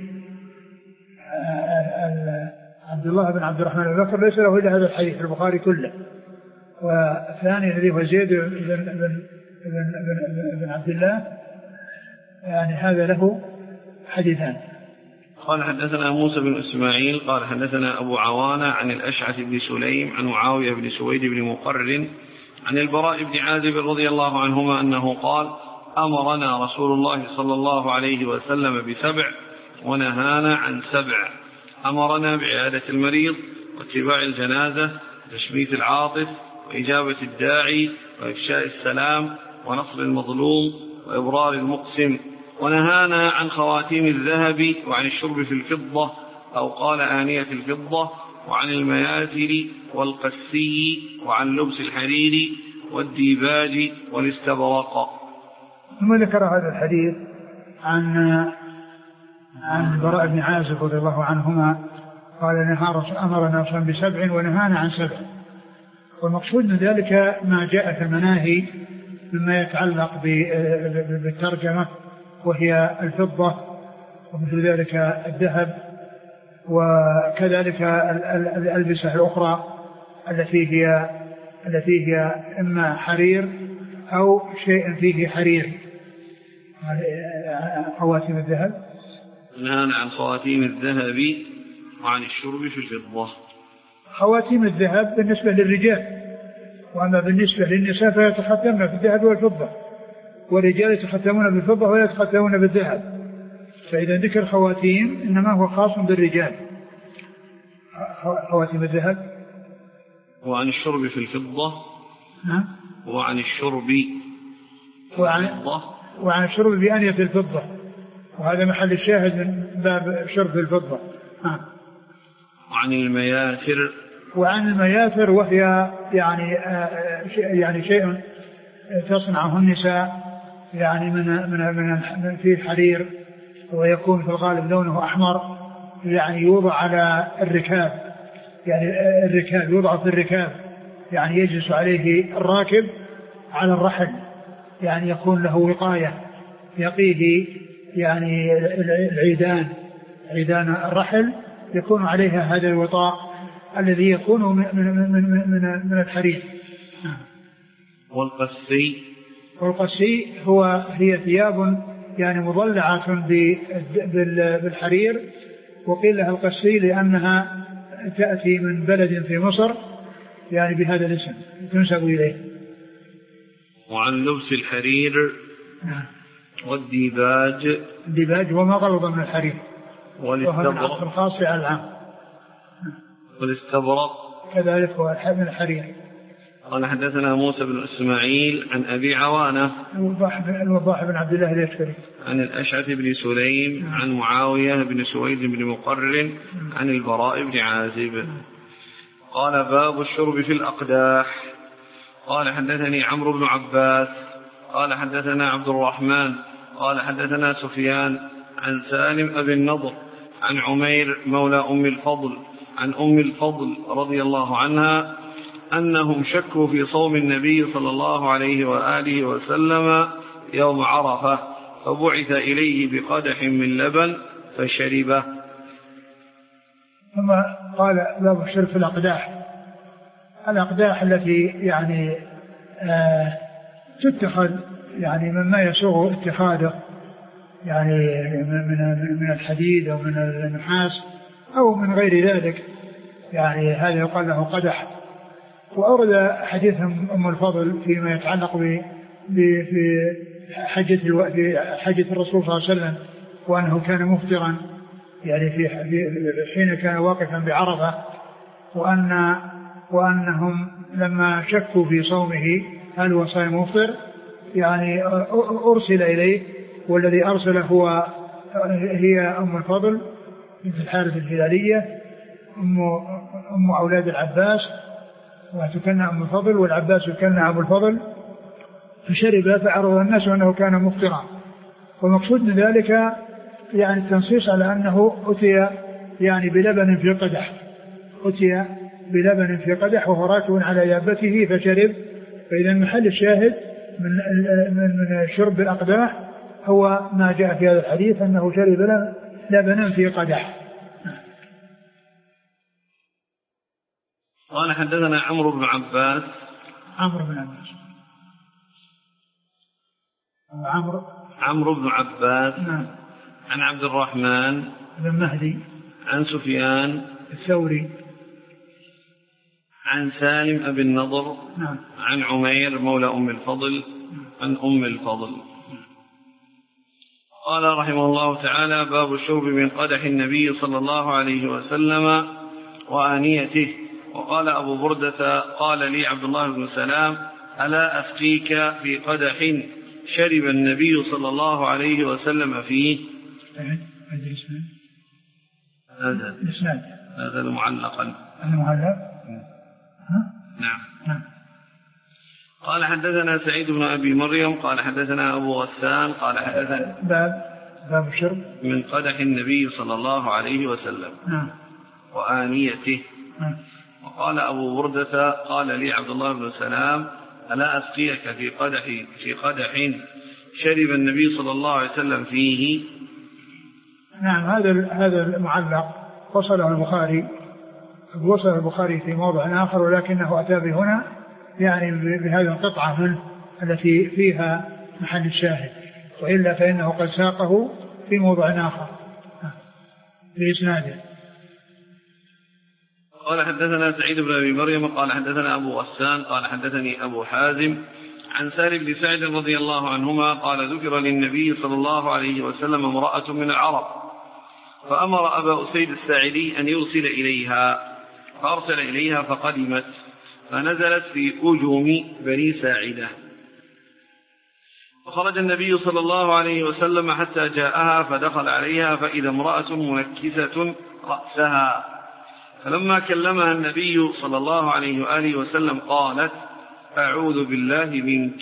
عبد الله بن عبد الرحمن بن بكر ليس له إلا هذا الحديث في البخاري كله. والثاني الذي هو زيد بن, بن, بن, بن, بن عبد الله يعني هذا له حديثان. قال حدثنا موسى بن إسماعيل قال حدثنا أبو عوانة عن الأشعث بن سليم عن معاوية بن سويد بن مقرن عن البراء بن عازب رضي الله عنهما أنه قال أمرنا رسول الله صلى الله عليه وسلم بسبع ونهانا عن سبع. أمرنا بعيادة المريض واتباع الجنازة وتشميت العاطف وإجابة الداعي وإفشاء السلام ونصر المظلوم وإبرار المقسم. ونهانا عن خواتيم الذهب وعن الشرب في الفضة أو قال آنية الفضة وعن المياثر والقسي وعن لبس الحرير والديباج والاستبرق. ثم ذكر هذا الحديث عن عن البراء بن عازب رضي الله عنهما قال أمرنا رسول بسبع ونهانا عن سبع. والمقصود من ذلك ما جاء في المناهي مما يتعلق بالترجمة، وهي الفضة ومثل ذلك الذهب، وكذلك الألبسة الأخرى التي هي التي هي إما حرير أو شيء فيه حرير. خواتيم الذهب، نهانا عن خواتيم الذهب وعن الشرب في الفضة. خواتيم الذهب بالنسبة للرجال، وأما بالنسبة للنساء فيتختمن في الذهب والفضة، والرجال يتختمون بالفضة ولا يتختمون بالذهب. فإذا ذكر خواتيم إنما هو خاص بالرجال. خواتيم الذهب وعن الشرب في الفضة. نعم. وعن الشرب وعن, وعن الشرب بأنية الفضة، وهذا محل الشاهد من باب شرب الفضة. نعم. وعن المياثر. وعن المياثر وهي يعني يعني شيء تصنعه النساء، يعني من من من في حرير، ويكون في الغالب لونه أحمر، يعني يوضع على الركاب، يعني الركاب يوضع في الركاب، يعني يجلس عليه الراكب على الرحل، يعني يكون له وقاية يقيه يعني العيدان عيدان الرحل يكون عليها هذا الوطاء الذي يكون من من من من, من الحرير. والقسي. والقسي هو هي ثياب يعني مضلعة بالحرير، وقيل لها القسي لأنها تأتي من بلد في مصر يعني بهذا الاسم تنسب إليه. وعن لبس الحرير. نعم. والديباج. الديباج هو ما غلظ من الحرير، وهو من عطف الخاص على العام. والاستبرق كذلك هو من الحرير. قال حدثنا موسى بن إسماعيل عن أبي عوانة الوضاح بن عبد الله اليشكري عن الأشعث بن سليم عن معاوية بن سويد بن مقرن عن البراء بن عازب قال باب الشرب في الأقداح. قال حدثني عمرو بن عباس قال حدثنا عبد الرحمن قال حدثنا سفيان عن سالم أبي النضر عن عمير مولى أم الفضل عن أم الفضل رضي الله عنها أنهم شكوا في صوم النبي صلى الله عليه وآله وسلم يوم عرفة، فبعث إليه بقدح من لبن فشربه. ثم قال باب الشرب في الأقداح. الأقداح التي يعني آه تتخذ يعني مما يسوغ اتخاذه، يعني من من الحديد أو من النحاس أو من غير ذلك، يعني هذا يقال له قدح. وأورد حديث أم الفضل فيما يتعلق في حجة في حجة الرسول صلى الله عليه وسلم، وأنه كان مفطرا يعني في حين كان واقفا بعرفة، وأن وأنهم لما شكوا في صومه هل هو صائم مفطر يعني أرسل إليه، والذي أرسل هو هي أم الفضل بنت الحارث الهلالية أم أم أولاد العباس، وتكنى أم الفضل والعباس يكنى أبو الفضل، فشرب فعرض الناس أنه كان مفطرا. والمقصود من ذلك يعني التنصيص على أنه أتي يعني بلبن في قدح، أتي بلبن في قدح وهو راكب على يابته فشرب. فإذا محل الشاهد من من من شرب الأقداح هو ما جاء في هذا الحديث أنه شرب لبنا في قدح. قال حدثنا عمرو بن عباس. عمرو بن عباس عمرو عمرو بن عباس. نعم. عن عبد الرحمن بن مهدي عن سفيان الثوري عن سالم أبي النضر. نعم. عن عمير مولى أم الفضل عن أم الفضل. قال رحمه الله تعالى باب الشرب من قدح النبي صلى الله عليه وسلم وآنيته. وقال أبو بردة قال لي عبد الله بن سلام ألا أسقيك في قدح شرب النبي صلى الله عليه وسلم فيه. هذا هذا المعلقا المعلق. نعم. نعم. قال حدثنا سعيد بن أبي مريم قال حدثنا أبو غسان قال حدثنا باب باب الشرب من قدح النبي صلى الله عليه وسلم. نعم. وآنيته. نعم. وقال أبو بردة قال لي عبد الله بن سلام ألا أسقيك في قدح في قدح شرب النبي صلى الله عليه وسلم فيه؟ نعم، هذا هذا المعلق وصله البخاري وصل البخاري في موضع آخر، ولكنه أتى بهنا يعني بهذه القطعة منه التي فيها محل الشاهد، وإلا فإنه قد ساقه في موضع آخر بإسناده. قال حدثنا سعيد بن أبي مريم قال حدثنا أبو غسان قال حدثني أبو حازم عن سالم بن سعد رضي الله عنهما قال ذكر للنبي صلى الله عليه وسلم امرأة من العرب فأمر أبا أسيد الساعدي أن يرسل إليها، فأرسل إليها فقدمت فنزلت في أجوم بني ساعدة، فخرج النبي صلى الله عليه وسلم حتى جاءها فدخل عليها فإذا امرأة منكسة رأسها، فلما كلمها النبي صلى الله عليه وآله وسلم قالت أعوذ بالله منك،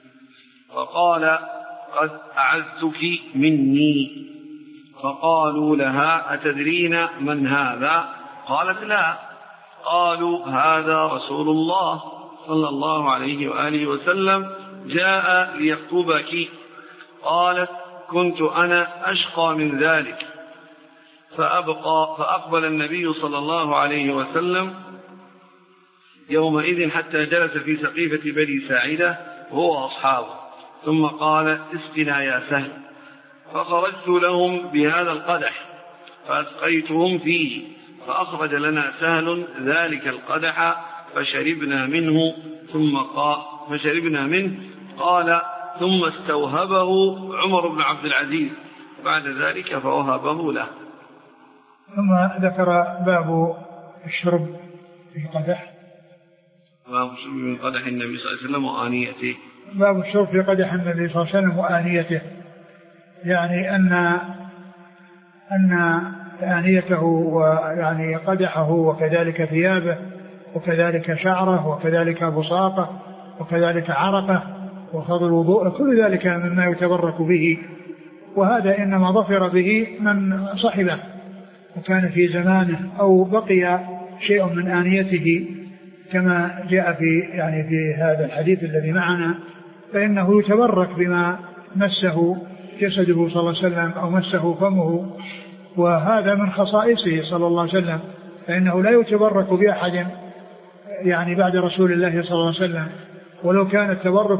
فقال قد أعزتك مني، فقالوا لها أتدرين من هذا؟ قالت لا. قالوا هذا رسول الله صلى الله عليه وآله وسلم جاء ليخطبك. قالت كنت أنا أشقى من ذلك، فأبقى فأقبل النبي صلى الله عليه وسلم يومئذ حتى جلس في سقيفة بني ساعدة هو أصحابه، ثم قال اسقنا يا سهل، فخرجت لهم بهذا القدح فأسقيتهم فيه، فأخرج لنا سهل ذلك القدح فشربنا منه ثم قال فشربنا منه قال ثم استوهبه عمر بن عبد العزيز بعد ذلك فوهبه له. ثم ذكر باب الشرب في قدح، باب الشرب من قدح النبي صلى الله عليه وسلم وآنيته. باب الشرب في قدح النبي صلى الله عليه وسلم وآنيته، يعني أن أن آنيته ويعني قدحه وكذلك ثيابه وكذلك شعره وكذلك بصاقه وكذلك عرقه وفضل الوضوء، كل ذلك مما يتبرك به، وهذا إنما ظفر به من صحبه وكان في زمانه أو بقي شيء من آنيته كما جاء في يعني في هذا الحديث الذي معنا، فإنه يتبرك بما مسه جسده صلى الله عليه وسلم أو مسه فمه، وهذا من خصائصه صلى الله عليه وسلم، فإنه لا يتبرك بأحد يعني بعد رسول الله صلى الله عليه وسلم، ولو كان التبرك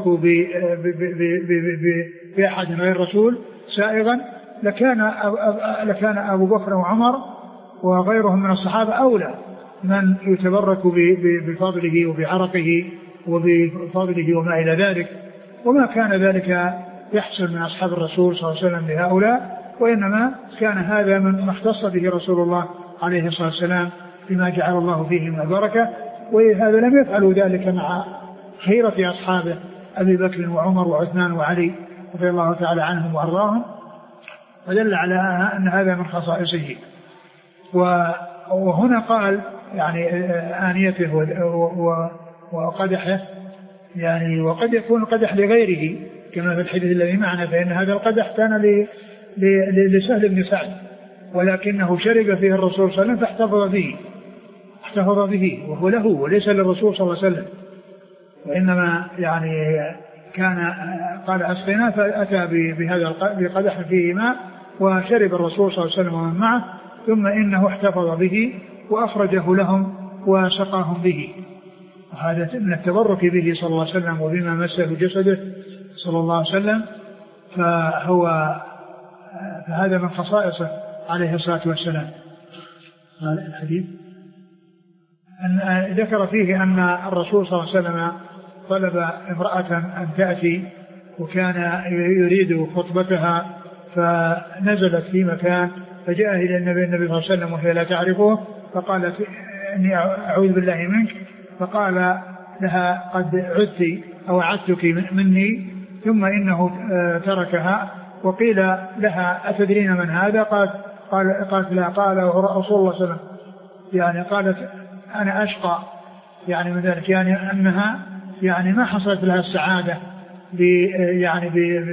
بأحد غير الرسول سائغا لكان لكان أبو بكر وعمر وغيرهم من الصحابة أولى من يتبرك بفضله وبعرقه وبفضله وما إلى ذلك، وما كان ذلك يحصل من أصحاب الرسول صلى الله عليه وسلم لهؤلاء، وإنما كان هذا من ما اختص به رسول الله عليه الصلاة والسلام بما جعل الله فيه من البركة، وهذا لم يفعلوا ذلك مع خيرة أصحابه أبي بكر وعمر وعثمان وعلي رضي الله تعالى عنهم وأرضاهم، ودل على أن هذا من خصائصه. وهنا قال يعني آنيته وقدحه، يعني وقد يكون القدح لغيره كما في الحديث الذي معنا، فإن هذا القدح كان لسهل بن سعد ولكنه شرب فيه الرسول صلى الله عليه وسلم فاحتفظ به احتفظ به وهو له وليس للرسول صلى الله عليه وسلم، وإنما يعني كان قال أسقنا فأتى بهذا بقدح فيه ماء وشرب الرسول صلى الله عليه وسلم ومن معه، ثم إنه احتفظ به وأخرجه لهم وسقاهم به، وهذا من التبرك به صلى الله عليه وسلم وبما مسه جسده صلى الله عليه وسلم، فهو فهذا من خصائصه عليه الصلاة والسلام. الحديث أن ذكر فيه أن الرسول صلى الله عليه وسلم طلب امرأة أن تأتي وكان يريد خطبتها، فنزلت في مكان فجاء إلى النبي النبي صلى الله عليه وسلم وهي لا تعرفه، فقالت إني أعوذ بالله منك، فقال لها قد عدت أو عدتك مني، ثم إنه تركها، وقيل لها أتدرين من هذا؟ قالت قال قالت لا، قال رسول الله صلى الله عليه وسلم، يعني قالت أنا أشقى يعني من ذلك، يعني أنها يعني ما حصلت لها السعادة ب يعني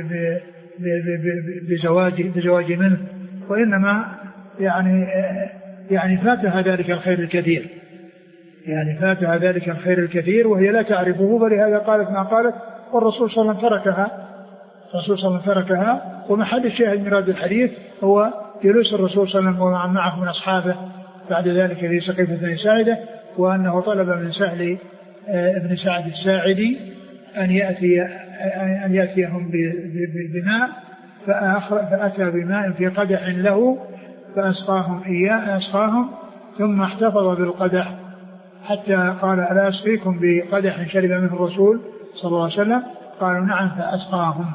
بزواج بزواج منه، وإنما يعني يعني فاتها ذلك الخير الكثير، يعني فاتها ذلك الخير الكثير وهي لا تعرفه، فلهذا قالت ما قالت، والرسول صلى الله عليه وسلم تركها الرسول صلى الله عليه وسلم تركها. ومحل الشاهد من هذا الحديث هو جلوس الرسول صلى الله عليه وسلم ومن معه من أصحابه بعد ذلك في سقيفة بني ساعدة، وأنه طلب من سهل ابن سعد الساعدي أن يأتي أن يأتيهم بماء، فأتى بماء في قدح له فأسقاهم إياه أسقاهم ثم احتفظ بالقدح حتى قال ألا أسقيكم بقدح شرب منه الرسول صلى الله عليه وسلم؟ قالوا نعم فأسقاهم.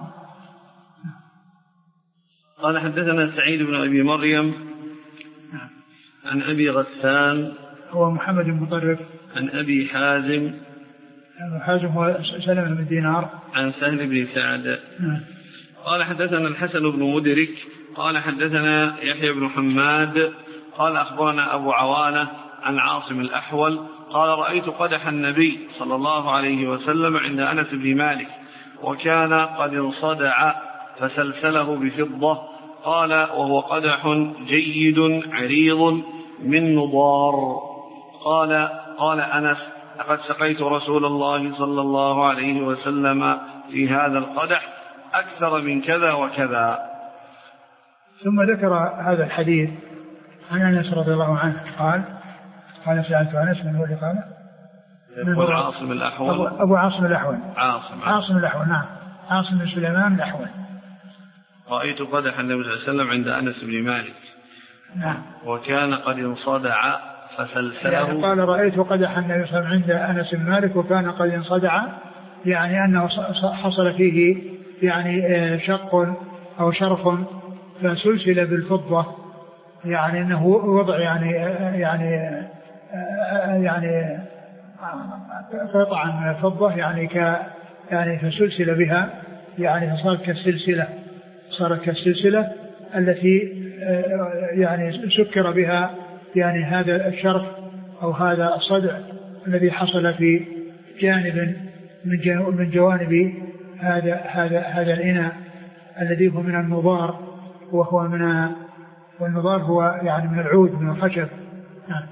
قال حدثنا سعيد بن أبي مريم عن أبي غسان هو محمد بن مطرف عن أبي حازم حازم هو سلمة بن دينار عن سهل بن سعد قال حدثنا الحسن بن مدرك قال حدثنا يحيى بن حماد قال أخبرنا أبو عوانة عن عاصم الأحول قال رأيت قدح النبي صلى الله عليه وسلم عند أنس بن مالك وكان قد انصدع فسلسله بفضة، قال وهو قدح جيد عريض من نضار. قال قال أنس لقد سقيت رسول الله صلى الله عليه وسلم في هذا القدح أكثر من كذا وكذا. ثم ذكر هذا الحديث عن أنس رضي الله عنه قال قال سألت أنس من هو اللي قال أبو عاصم الأحول أبو عاصم الأحول عاصم عاصم الأحول نعم عاصم بن سليمان الأحول. رأيت قدح النبي صلى الله عليه وسلم عند أنس بن مالك نعم وكان قد انصدع فسلسله يعني قال رأيت قدح النبي صلى الله عليه وسلم عند أنس بن مالك وكان قد انصدع، يعني أنه حصل فيه يعني شق أو شرخ فسلسل بالفضة، يعني أنه وضع يعني يعني يعني قطعا من الفضة يعني ك يعني فسلسل بها يعني فصارت كالسلسلة صارت كالسلسلة التي يعني سكر بها يعني هذا الشرخ أو هذا الصدع الذي حصل في جانب من جوانب هذا هذا هذا الإناء الذي هو من النضار، وهو من والنضار هو يعني من العود من الخشب. نعم.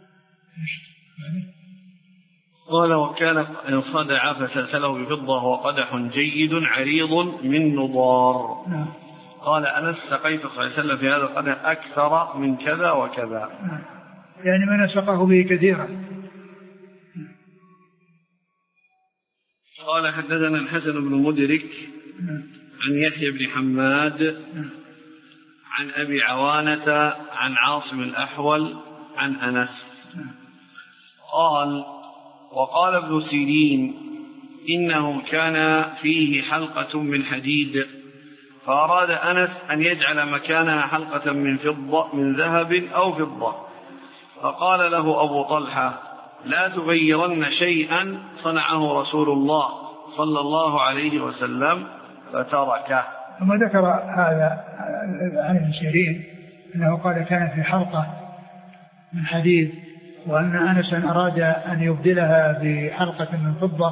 قال وكان انصدع فسلسله بفضة وهو قدح جيد عريض من نضار. نعم. قال أنس سقيت صلى الله عليه وسلم في هذا القدح أكثر من كذا وكذا. نعم. يعني من سقاه به كثيرا. قال حدثنا الحسن بن مدرك عن يحيى بن حماد عن أبي عوانة عن عاصم الأحول عن أنس قال وقال ابن سيرين إنه كان فيه حلقة من حديد فأراد أنس أن يجعل مكانها حلقة من فضة من ذهب أو فضة، فقال له أبو طلحة لا تغيرن شيئا صنعه رسول الله صلى الله عليه وسلم فتركه. ثم ذكر هذا عن ابن سيرين أنه قال كان في حلقة من حديد وأن أنسا أراد أن يبدلها بحلقة من فضة،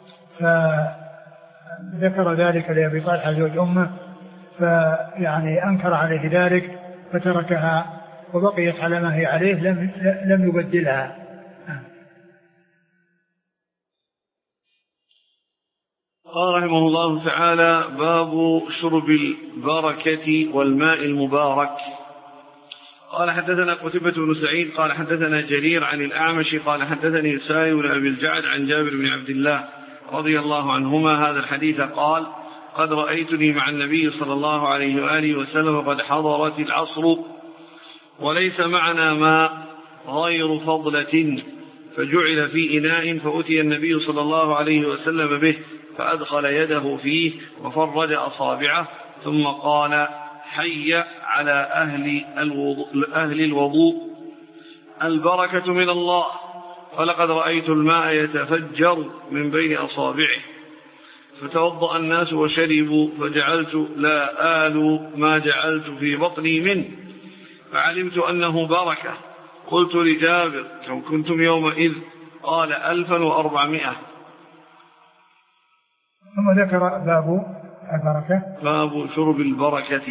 فذكر ذلك لأبي طلحة زوج أمه فيعني أنكر عليه ذلك فتركها وبقيت على ما هي عليه لم لم يبدلها. قال رحمه الله تعالى باب شرب البركة والماء المبارك. قال حدثنا قتيبة بن سعيد قال حدثنا جرير عن الأعمش قال حدثني سالم بن أبي الجعد عن جابر بن عبد الله رضي الله عنهما هذا الحديث قال قد رأيتني مع النبي صلى الله عليه وآله وسلم وقد حضرت العصر وليس معنا ماء غير فضلة، فجعل في إناء فأتي النبي صلى الله عليه وسلم به فأدخل يده فيه وفرج أصابعه ثم قال حي على أهل الوضوء, أهل الوضوء البركة من الله، فلقد رأيت الماء يتفجر من بين أصابعه، فتوضأ الناس وشربوا فجعلت لا آل ما جعلت في بطني منه، فعلمت أنه بركة. قلت لجابر كم كنتم يومئذ؟ قال ألفا وأربعمائة. ثم ذكر باب البركة باب شرب البركة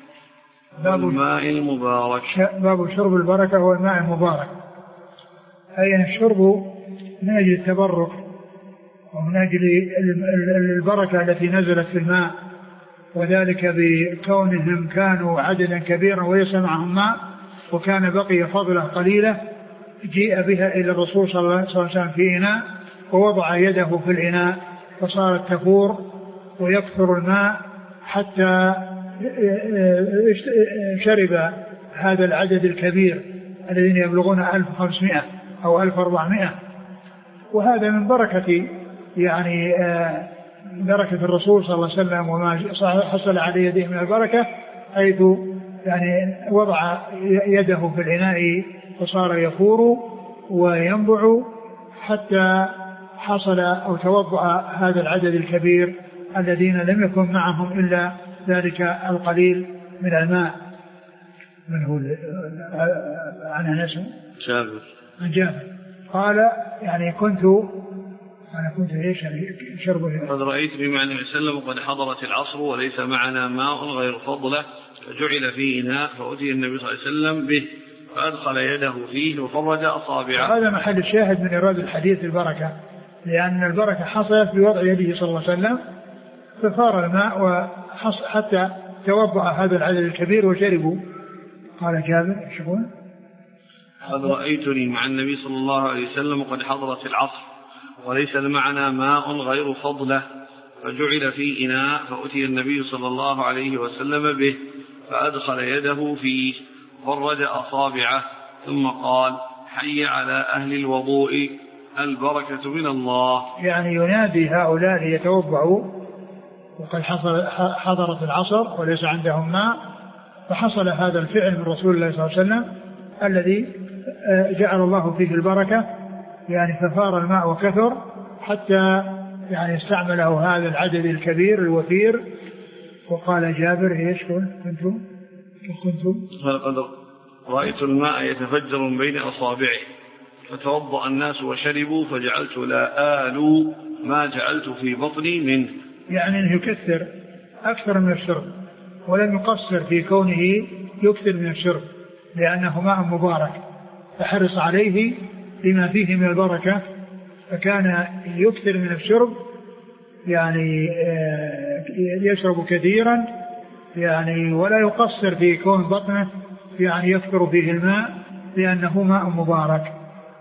باب الماء المبارك. باب شرب البركة والماء المبارك. أي الشرب من أجل التبرك ومن أجل البركة التي نزلت في الماء، وذلك بكونهم كانوا عددا كبيرا وليس معهم ماء، وكان بقي فضله قليلة، جيء بها إلى الرسول صلى الله عليه وسلم في إناء، ووضع يده في الإناء فصارت تفور ويكثر الماء حتى شرب هذا العدد الكبير الذين يبلغون ألف وخمسمائة أو ألف وأربعمائة. وهذا من بركة يعني بركة الرسول صلى الله عليه وسلم وما حصل على يده من البركة، حيث يعني وضع يده في الإناء فصار يفور وينبع حتى حصل أو توضأ هذا العدد الكبير الذين لم يكن معهم إلا ذلك القليل من الماء. من هو عن أنس؟ جابر. عن جابر قال يعني كنت أنا كنت إيش شربه. قد رأيت بمعنى النبي صلى الله عليه وسلم قد حضرت العصر وليس معنا ماء غير فضله، فجعل في إناء فأتي النبي صلى الله عليه وسلم به فأدخل يده فيه وفرج أصابعه. هذا محل الشاهد من إرادة الحديث البركة، لأن البركة حصلت بوضع يده صلى الله عليه وسلم فصار الماء حتى توضأ هذا العدد الكبير وشربوا. قال جابر ايش يقول؟ قد رأيتني مع النبي صلى الله عليه وسلم قد حضرت العصر وليس معنا ماء غير فضله، فجعل في إناء فأتي النبي صلى الله عليه وسلم به فأدخل يده فيه فرج أصابعه ثم قال حي على أهل الوضوء البركة من الله. يعني ينادي هؤلاء ليتوضعوا وقد حضرت العصر وليس عندهم ماء، فحصل هذا الفعل من رسول الله صلى الله عليه وسلم الذي جعل الله فيه البركة، يعني ففار الماء وكثر حتى يعني استعمله هذا العدد الكبير الوفير. وقال جابر ايش كنتم كنتم فلقد رأيت الماء يتفجر من بين أصابعه فتوضأ الناس وشربوا فجعلت لا آل ما جعلت في بطني منه، يعني أنه يكثر أكثر من الشرب ولم يقصر في كونه يكثر من الشرب لأنه ماء مبارك، فحرص عليه لما فيه من البركة، فكان يكثر من الشرب يعني يشرب كثيرا يعني ولا يقصر في كون بطنه يعني يكثر فيه الماء لأنه ماء مبارك.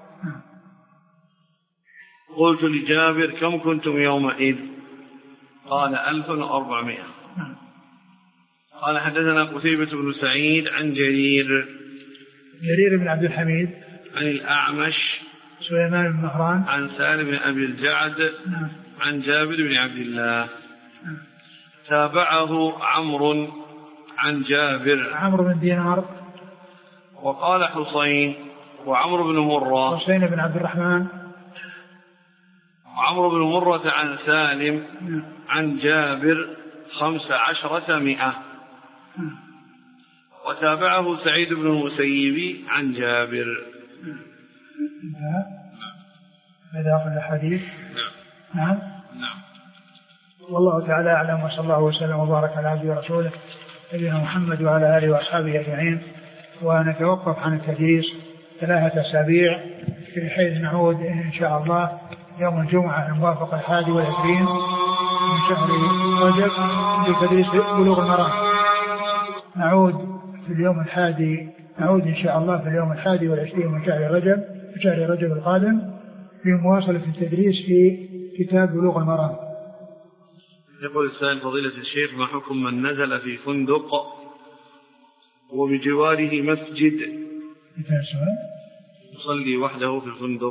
قلت لجابر كم كنتم يومئذ؟ قال ألف وأربعمائة. قال حدثنا قتيبة بن سعيد عن جرير جرير بن عبد الحميد عن الأعمش سليمان بن مهران عن سالم بن أبي الجعد عن جابر بن عبد الله. تابعه عمرو عن جابر عمرو بن دينار. وقال حسين وعمرو بن مرة حسين بن عبد الرحمن وعمرو بن مرة عن سالم عن جابر خمس عشرة مئة. وتابعه سعيد بن المسيب عن جابر. هذا آخر الحديث. نعم. نعم. نعم. والله تعالى أعلم، وصلى الله وسلم وبارك على عبده ورسوله نبينا محمد وعلى آله وأصحابه أجمعين. ونتوقف عن التدريس ثلاثة أسابيع بحيث نعود إن شاء الله يوم الجمعة الموافق الحادي والعشرين من شهر رجب لتدريس بلوغ المرام. نعود في اليوم الحادي نعود إن شاء الله في اليوم الحادي والعشرين من شهر رجب في شهر رجب القادم في مواصلة التدريس في كتاب بلوغ المرام. يقول السائل فضيلة الشيخ ما حكم من نزل في فندق وبجواره مسجد يصلي وحده في الفندق؟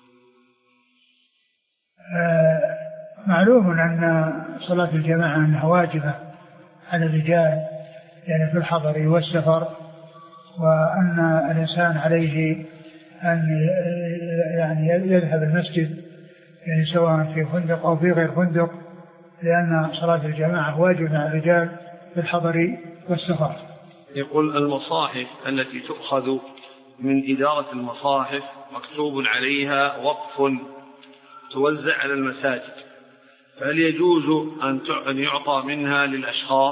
آه معلوم أن صلاة الجماعة أنها واجبة على الرجال يعني في الحضر والسفر، وأن الإنسان عليه أن يعني يذهب المسجد يعني سواء في فندق أو في غير فندق، لأن صلاة الجماعة واجبة على الرجال في الحضر والسفر. يقول المصاحف التي تؤخذ من إدارة المصاحف مكتوب عليها وقف توزع على المساجد، فهل يجوز أن يعطى منها للأشخاص؟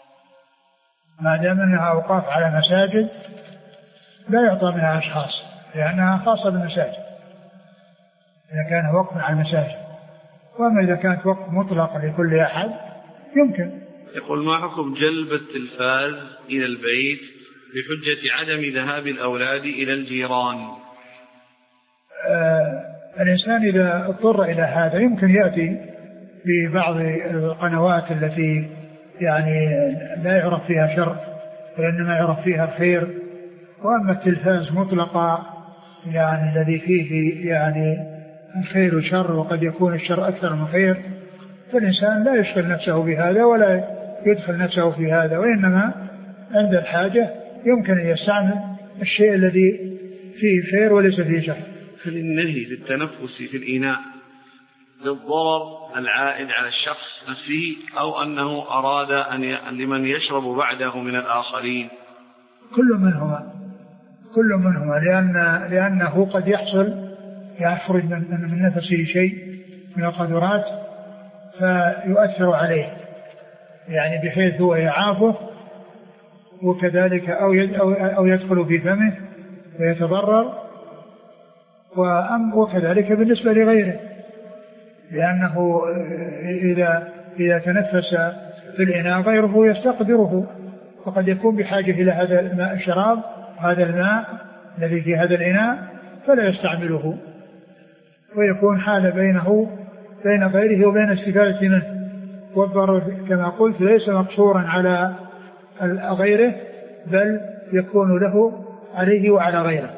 ما دام أنها أوقاف على مساجد لا يعطى منها أشخاص، لأنها خاصة بالمساجد إذا كان وقف على المساجد. وأما إذا كانت وقف مطلق لكل أحد يمكن. يقول ما حكم جلب التلفاز إلى البيت بحجة عدم ذهاب الأولاد إلى الجيران؟ آه الإنسان إذا اضطر إلى هذا يمكن يأتي ببعض القنوات التي يعني لا يعرف فيها شر وإنما يعرف فيها الخير. وأما التلفاز مطلقا يعني الذي فيه يعني الخير وشر وقد يكون الشر أكثر من خير، فالإنسان لا يشغل نفسه بهذا ولا يدخل نفسه في هذا، وإنما عند الحاجة يمكن أن يستعمل الشيء الذي فيه خير وليس فيه شر. هل النهي للتنفس في الإناء للضرر العائد على الشخص نفسه أو أنه أراد أن لمن يشرب بعده من الآخرين؟ كل منهما كل منهما لأن لأنه قد يحصل يخرج من, من نفسه شيء من القدرات فيؤثر عليه يعني بحيث هو يعافه وكذلك أو أو يدخل في فمه ويتضرر، وكذلك بالنسبة لغيره لأنه إذا إذا تنفس في الإناء غيره يستقدره وقد يكون بحاجة إلى هذا الماء الشراب هذا الماء الذي في هذا الإناء فلا يستعمله ويكون حال بينه بين غيره وبين استفادة منه. والضرر كما قلت ليس مقصورا على غيره بل يكون له عليه وعلى غيره.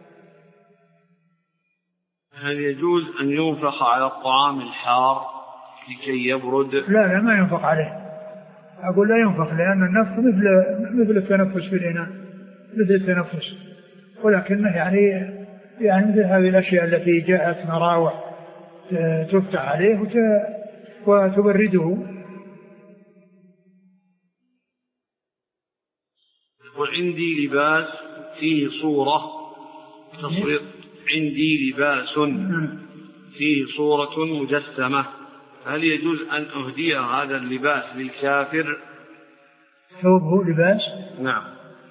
هل يجوز أن ينفخ على الطعام الحار لكي يبرد؟ لا لا ما ينفخ عليه. أقول لا ينفخ لأن النفخ مثل مثل التنفس في الإناء مثل التنفس، ولكنه يعني يعني مثل هذه الأشياء التي جاءت مراوح تفتح عليه وتبرده. وعندي لباس فيه صورة تصوير عندي لباس فيه صورة مجسمة، هل يجوز أن أهدي هذا اللباس للكافر؟ ثوبه لباس؟ نعم.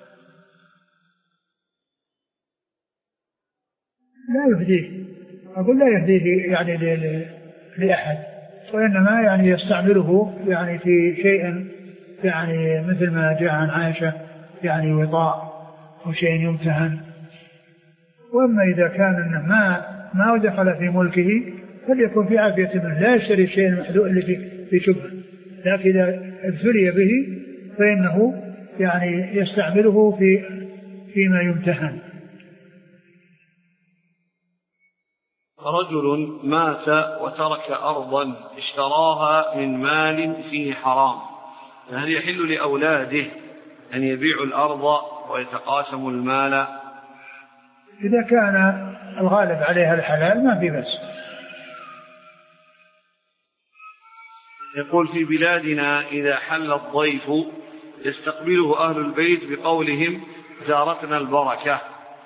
لا يهديه، أقول لا يهديه يعني لأحد، وإنما يعني يستعمله يعني في شيء يعني مثل ما جاء عن عائشة يعني وطاء أو شيء يمتهن. وأما إذا كان إنه ما ما دخل في ملكه فليكن في عافية منه، لا يشتري الشيء المحدود اللي في في شبهه، لكن إذا ابتلي به فإنه يعني يستعمله في فيما يمتهن. رجل مات وترك أرضا اشتراها من مال فيه حرام، فهل يحل لأولاده أن يبيعوا الأرض ويتقاسموا المال؟ إذا كان الغالب عليها الحلال ما في بس. يقول في بلادنا إذا حل الضيف يستقبله أهل البيت بقولهم زارتنا البركة،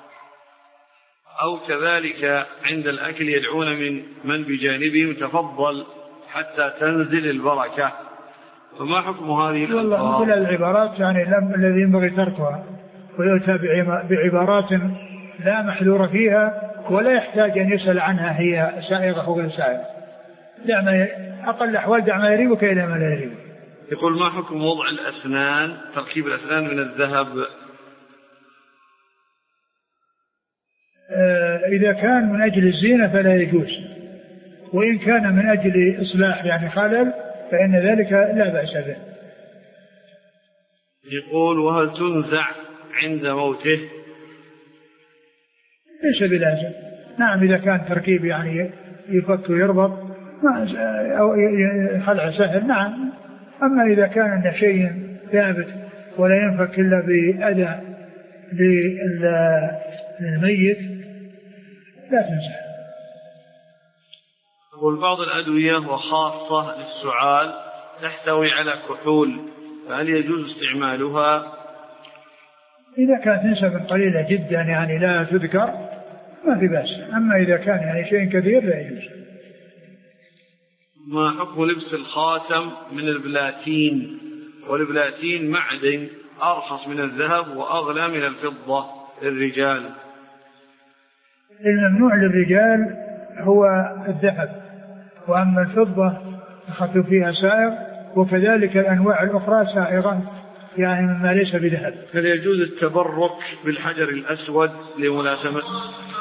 أو كذلك عند الأكل يدعون من من بجانبهم تفضل حتى تنزل البركة، فما حكم هذه الألفاظ؟ والله مثل العبارات يعني الذي ينبغي تركها ويؤتى بعبارات لا محذور فيها ولا يحتاج أن يسأل عنها هي سائغة أو غير سائغة. دع ما أقل الأحوال دع ما يريبك إلى ما لا يريبك. يقول ما حكم وضع الأسنان تركيب الأسنان من الذهب؟ إذا كان من أجل الزينة فلا يجوز، وإن كان من أجل إصلاح يعني خلل فإن ذلك لا بأس به. يقول وهل تنزع عند موته؟ ليس بلازم. نعم إذا كان تركيب يعني يفك ويربط أو خلع سهل نعم، أما إذا كان شيء ثابت ولا ينفك إلا بأذى للميت لا تنزع. يقول بعض الأدوية وخاصة للسعال تحتوي على كحول، فهل يجوز استعمالها؟ إذا كانت نسبة قليلة جدا يعني لا تذكر ما في بأس، أما إذا كان يعني شيء كثير لا يجوز. ما حكم لبس الخاتم من البلاتين؟ والبلاتين معدن أرخص من الذهب وأغلى من الفضة للرجال. الممنوع للرجال هو الذهب، وأما الفضة أخذت فيها سائغ، وكذلك الأنواع الأخرى سائغة يعني مما ليس بذهب. هل يجوز التبرك بالحجر الأسود لملاسمة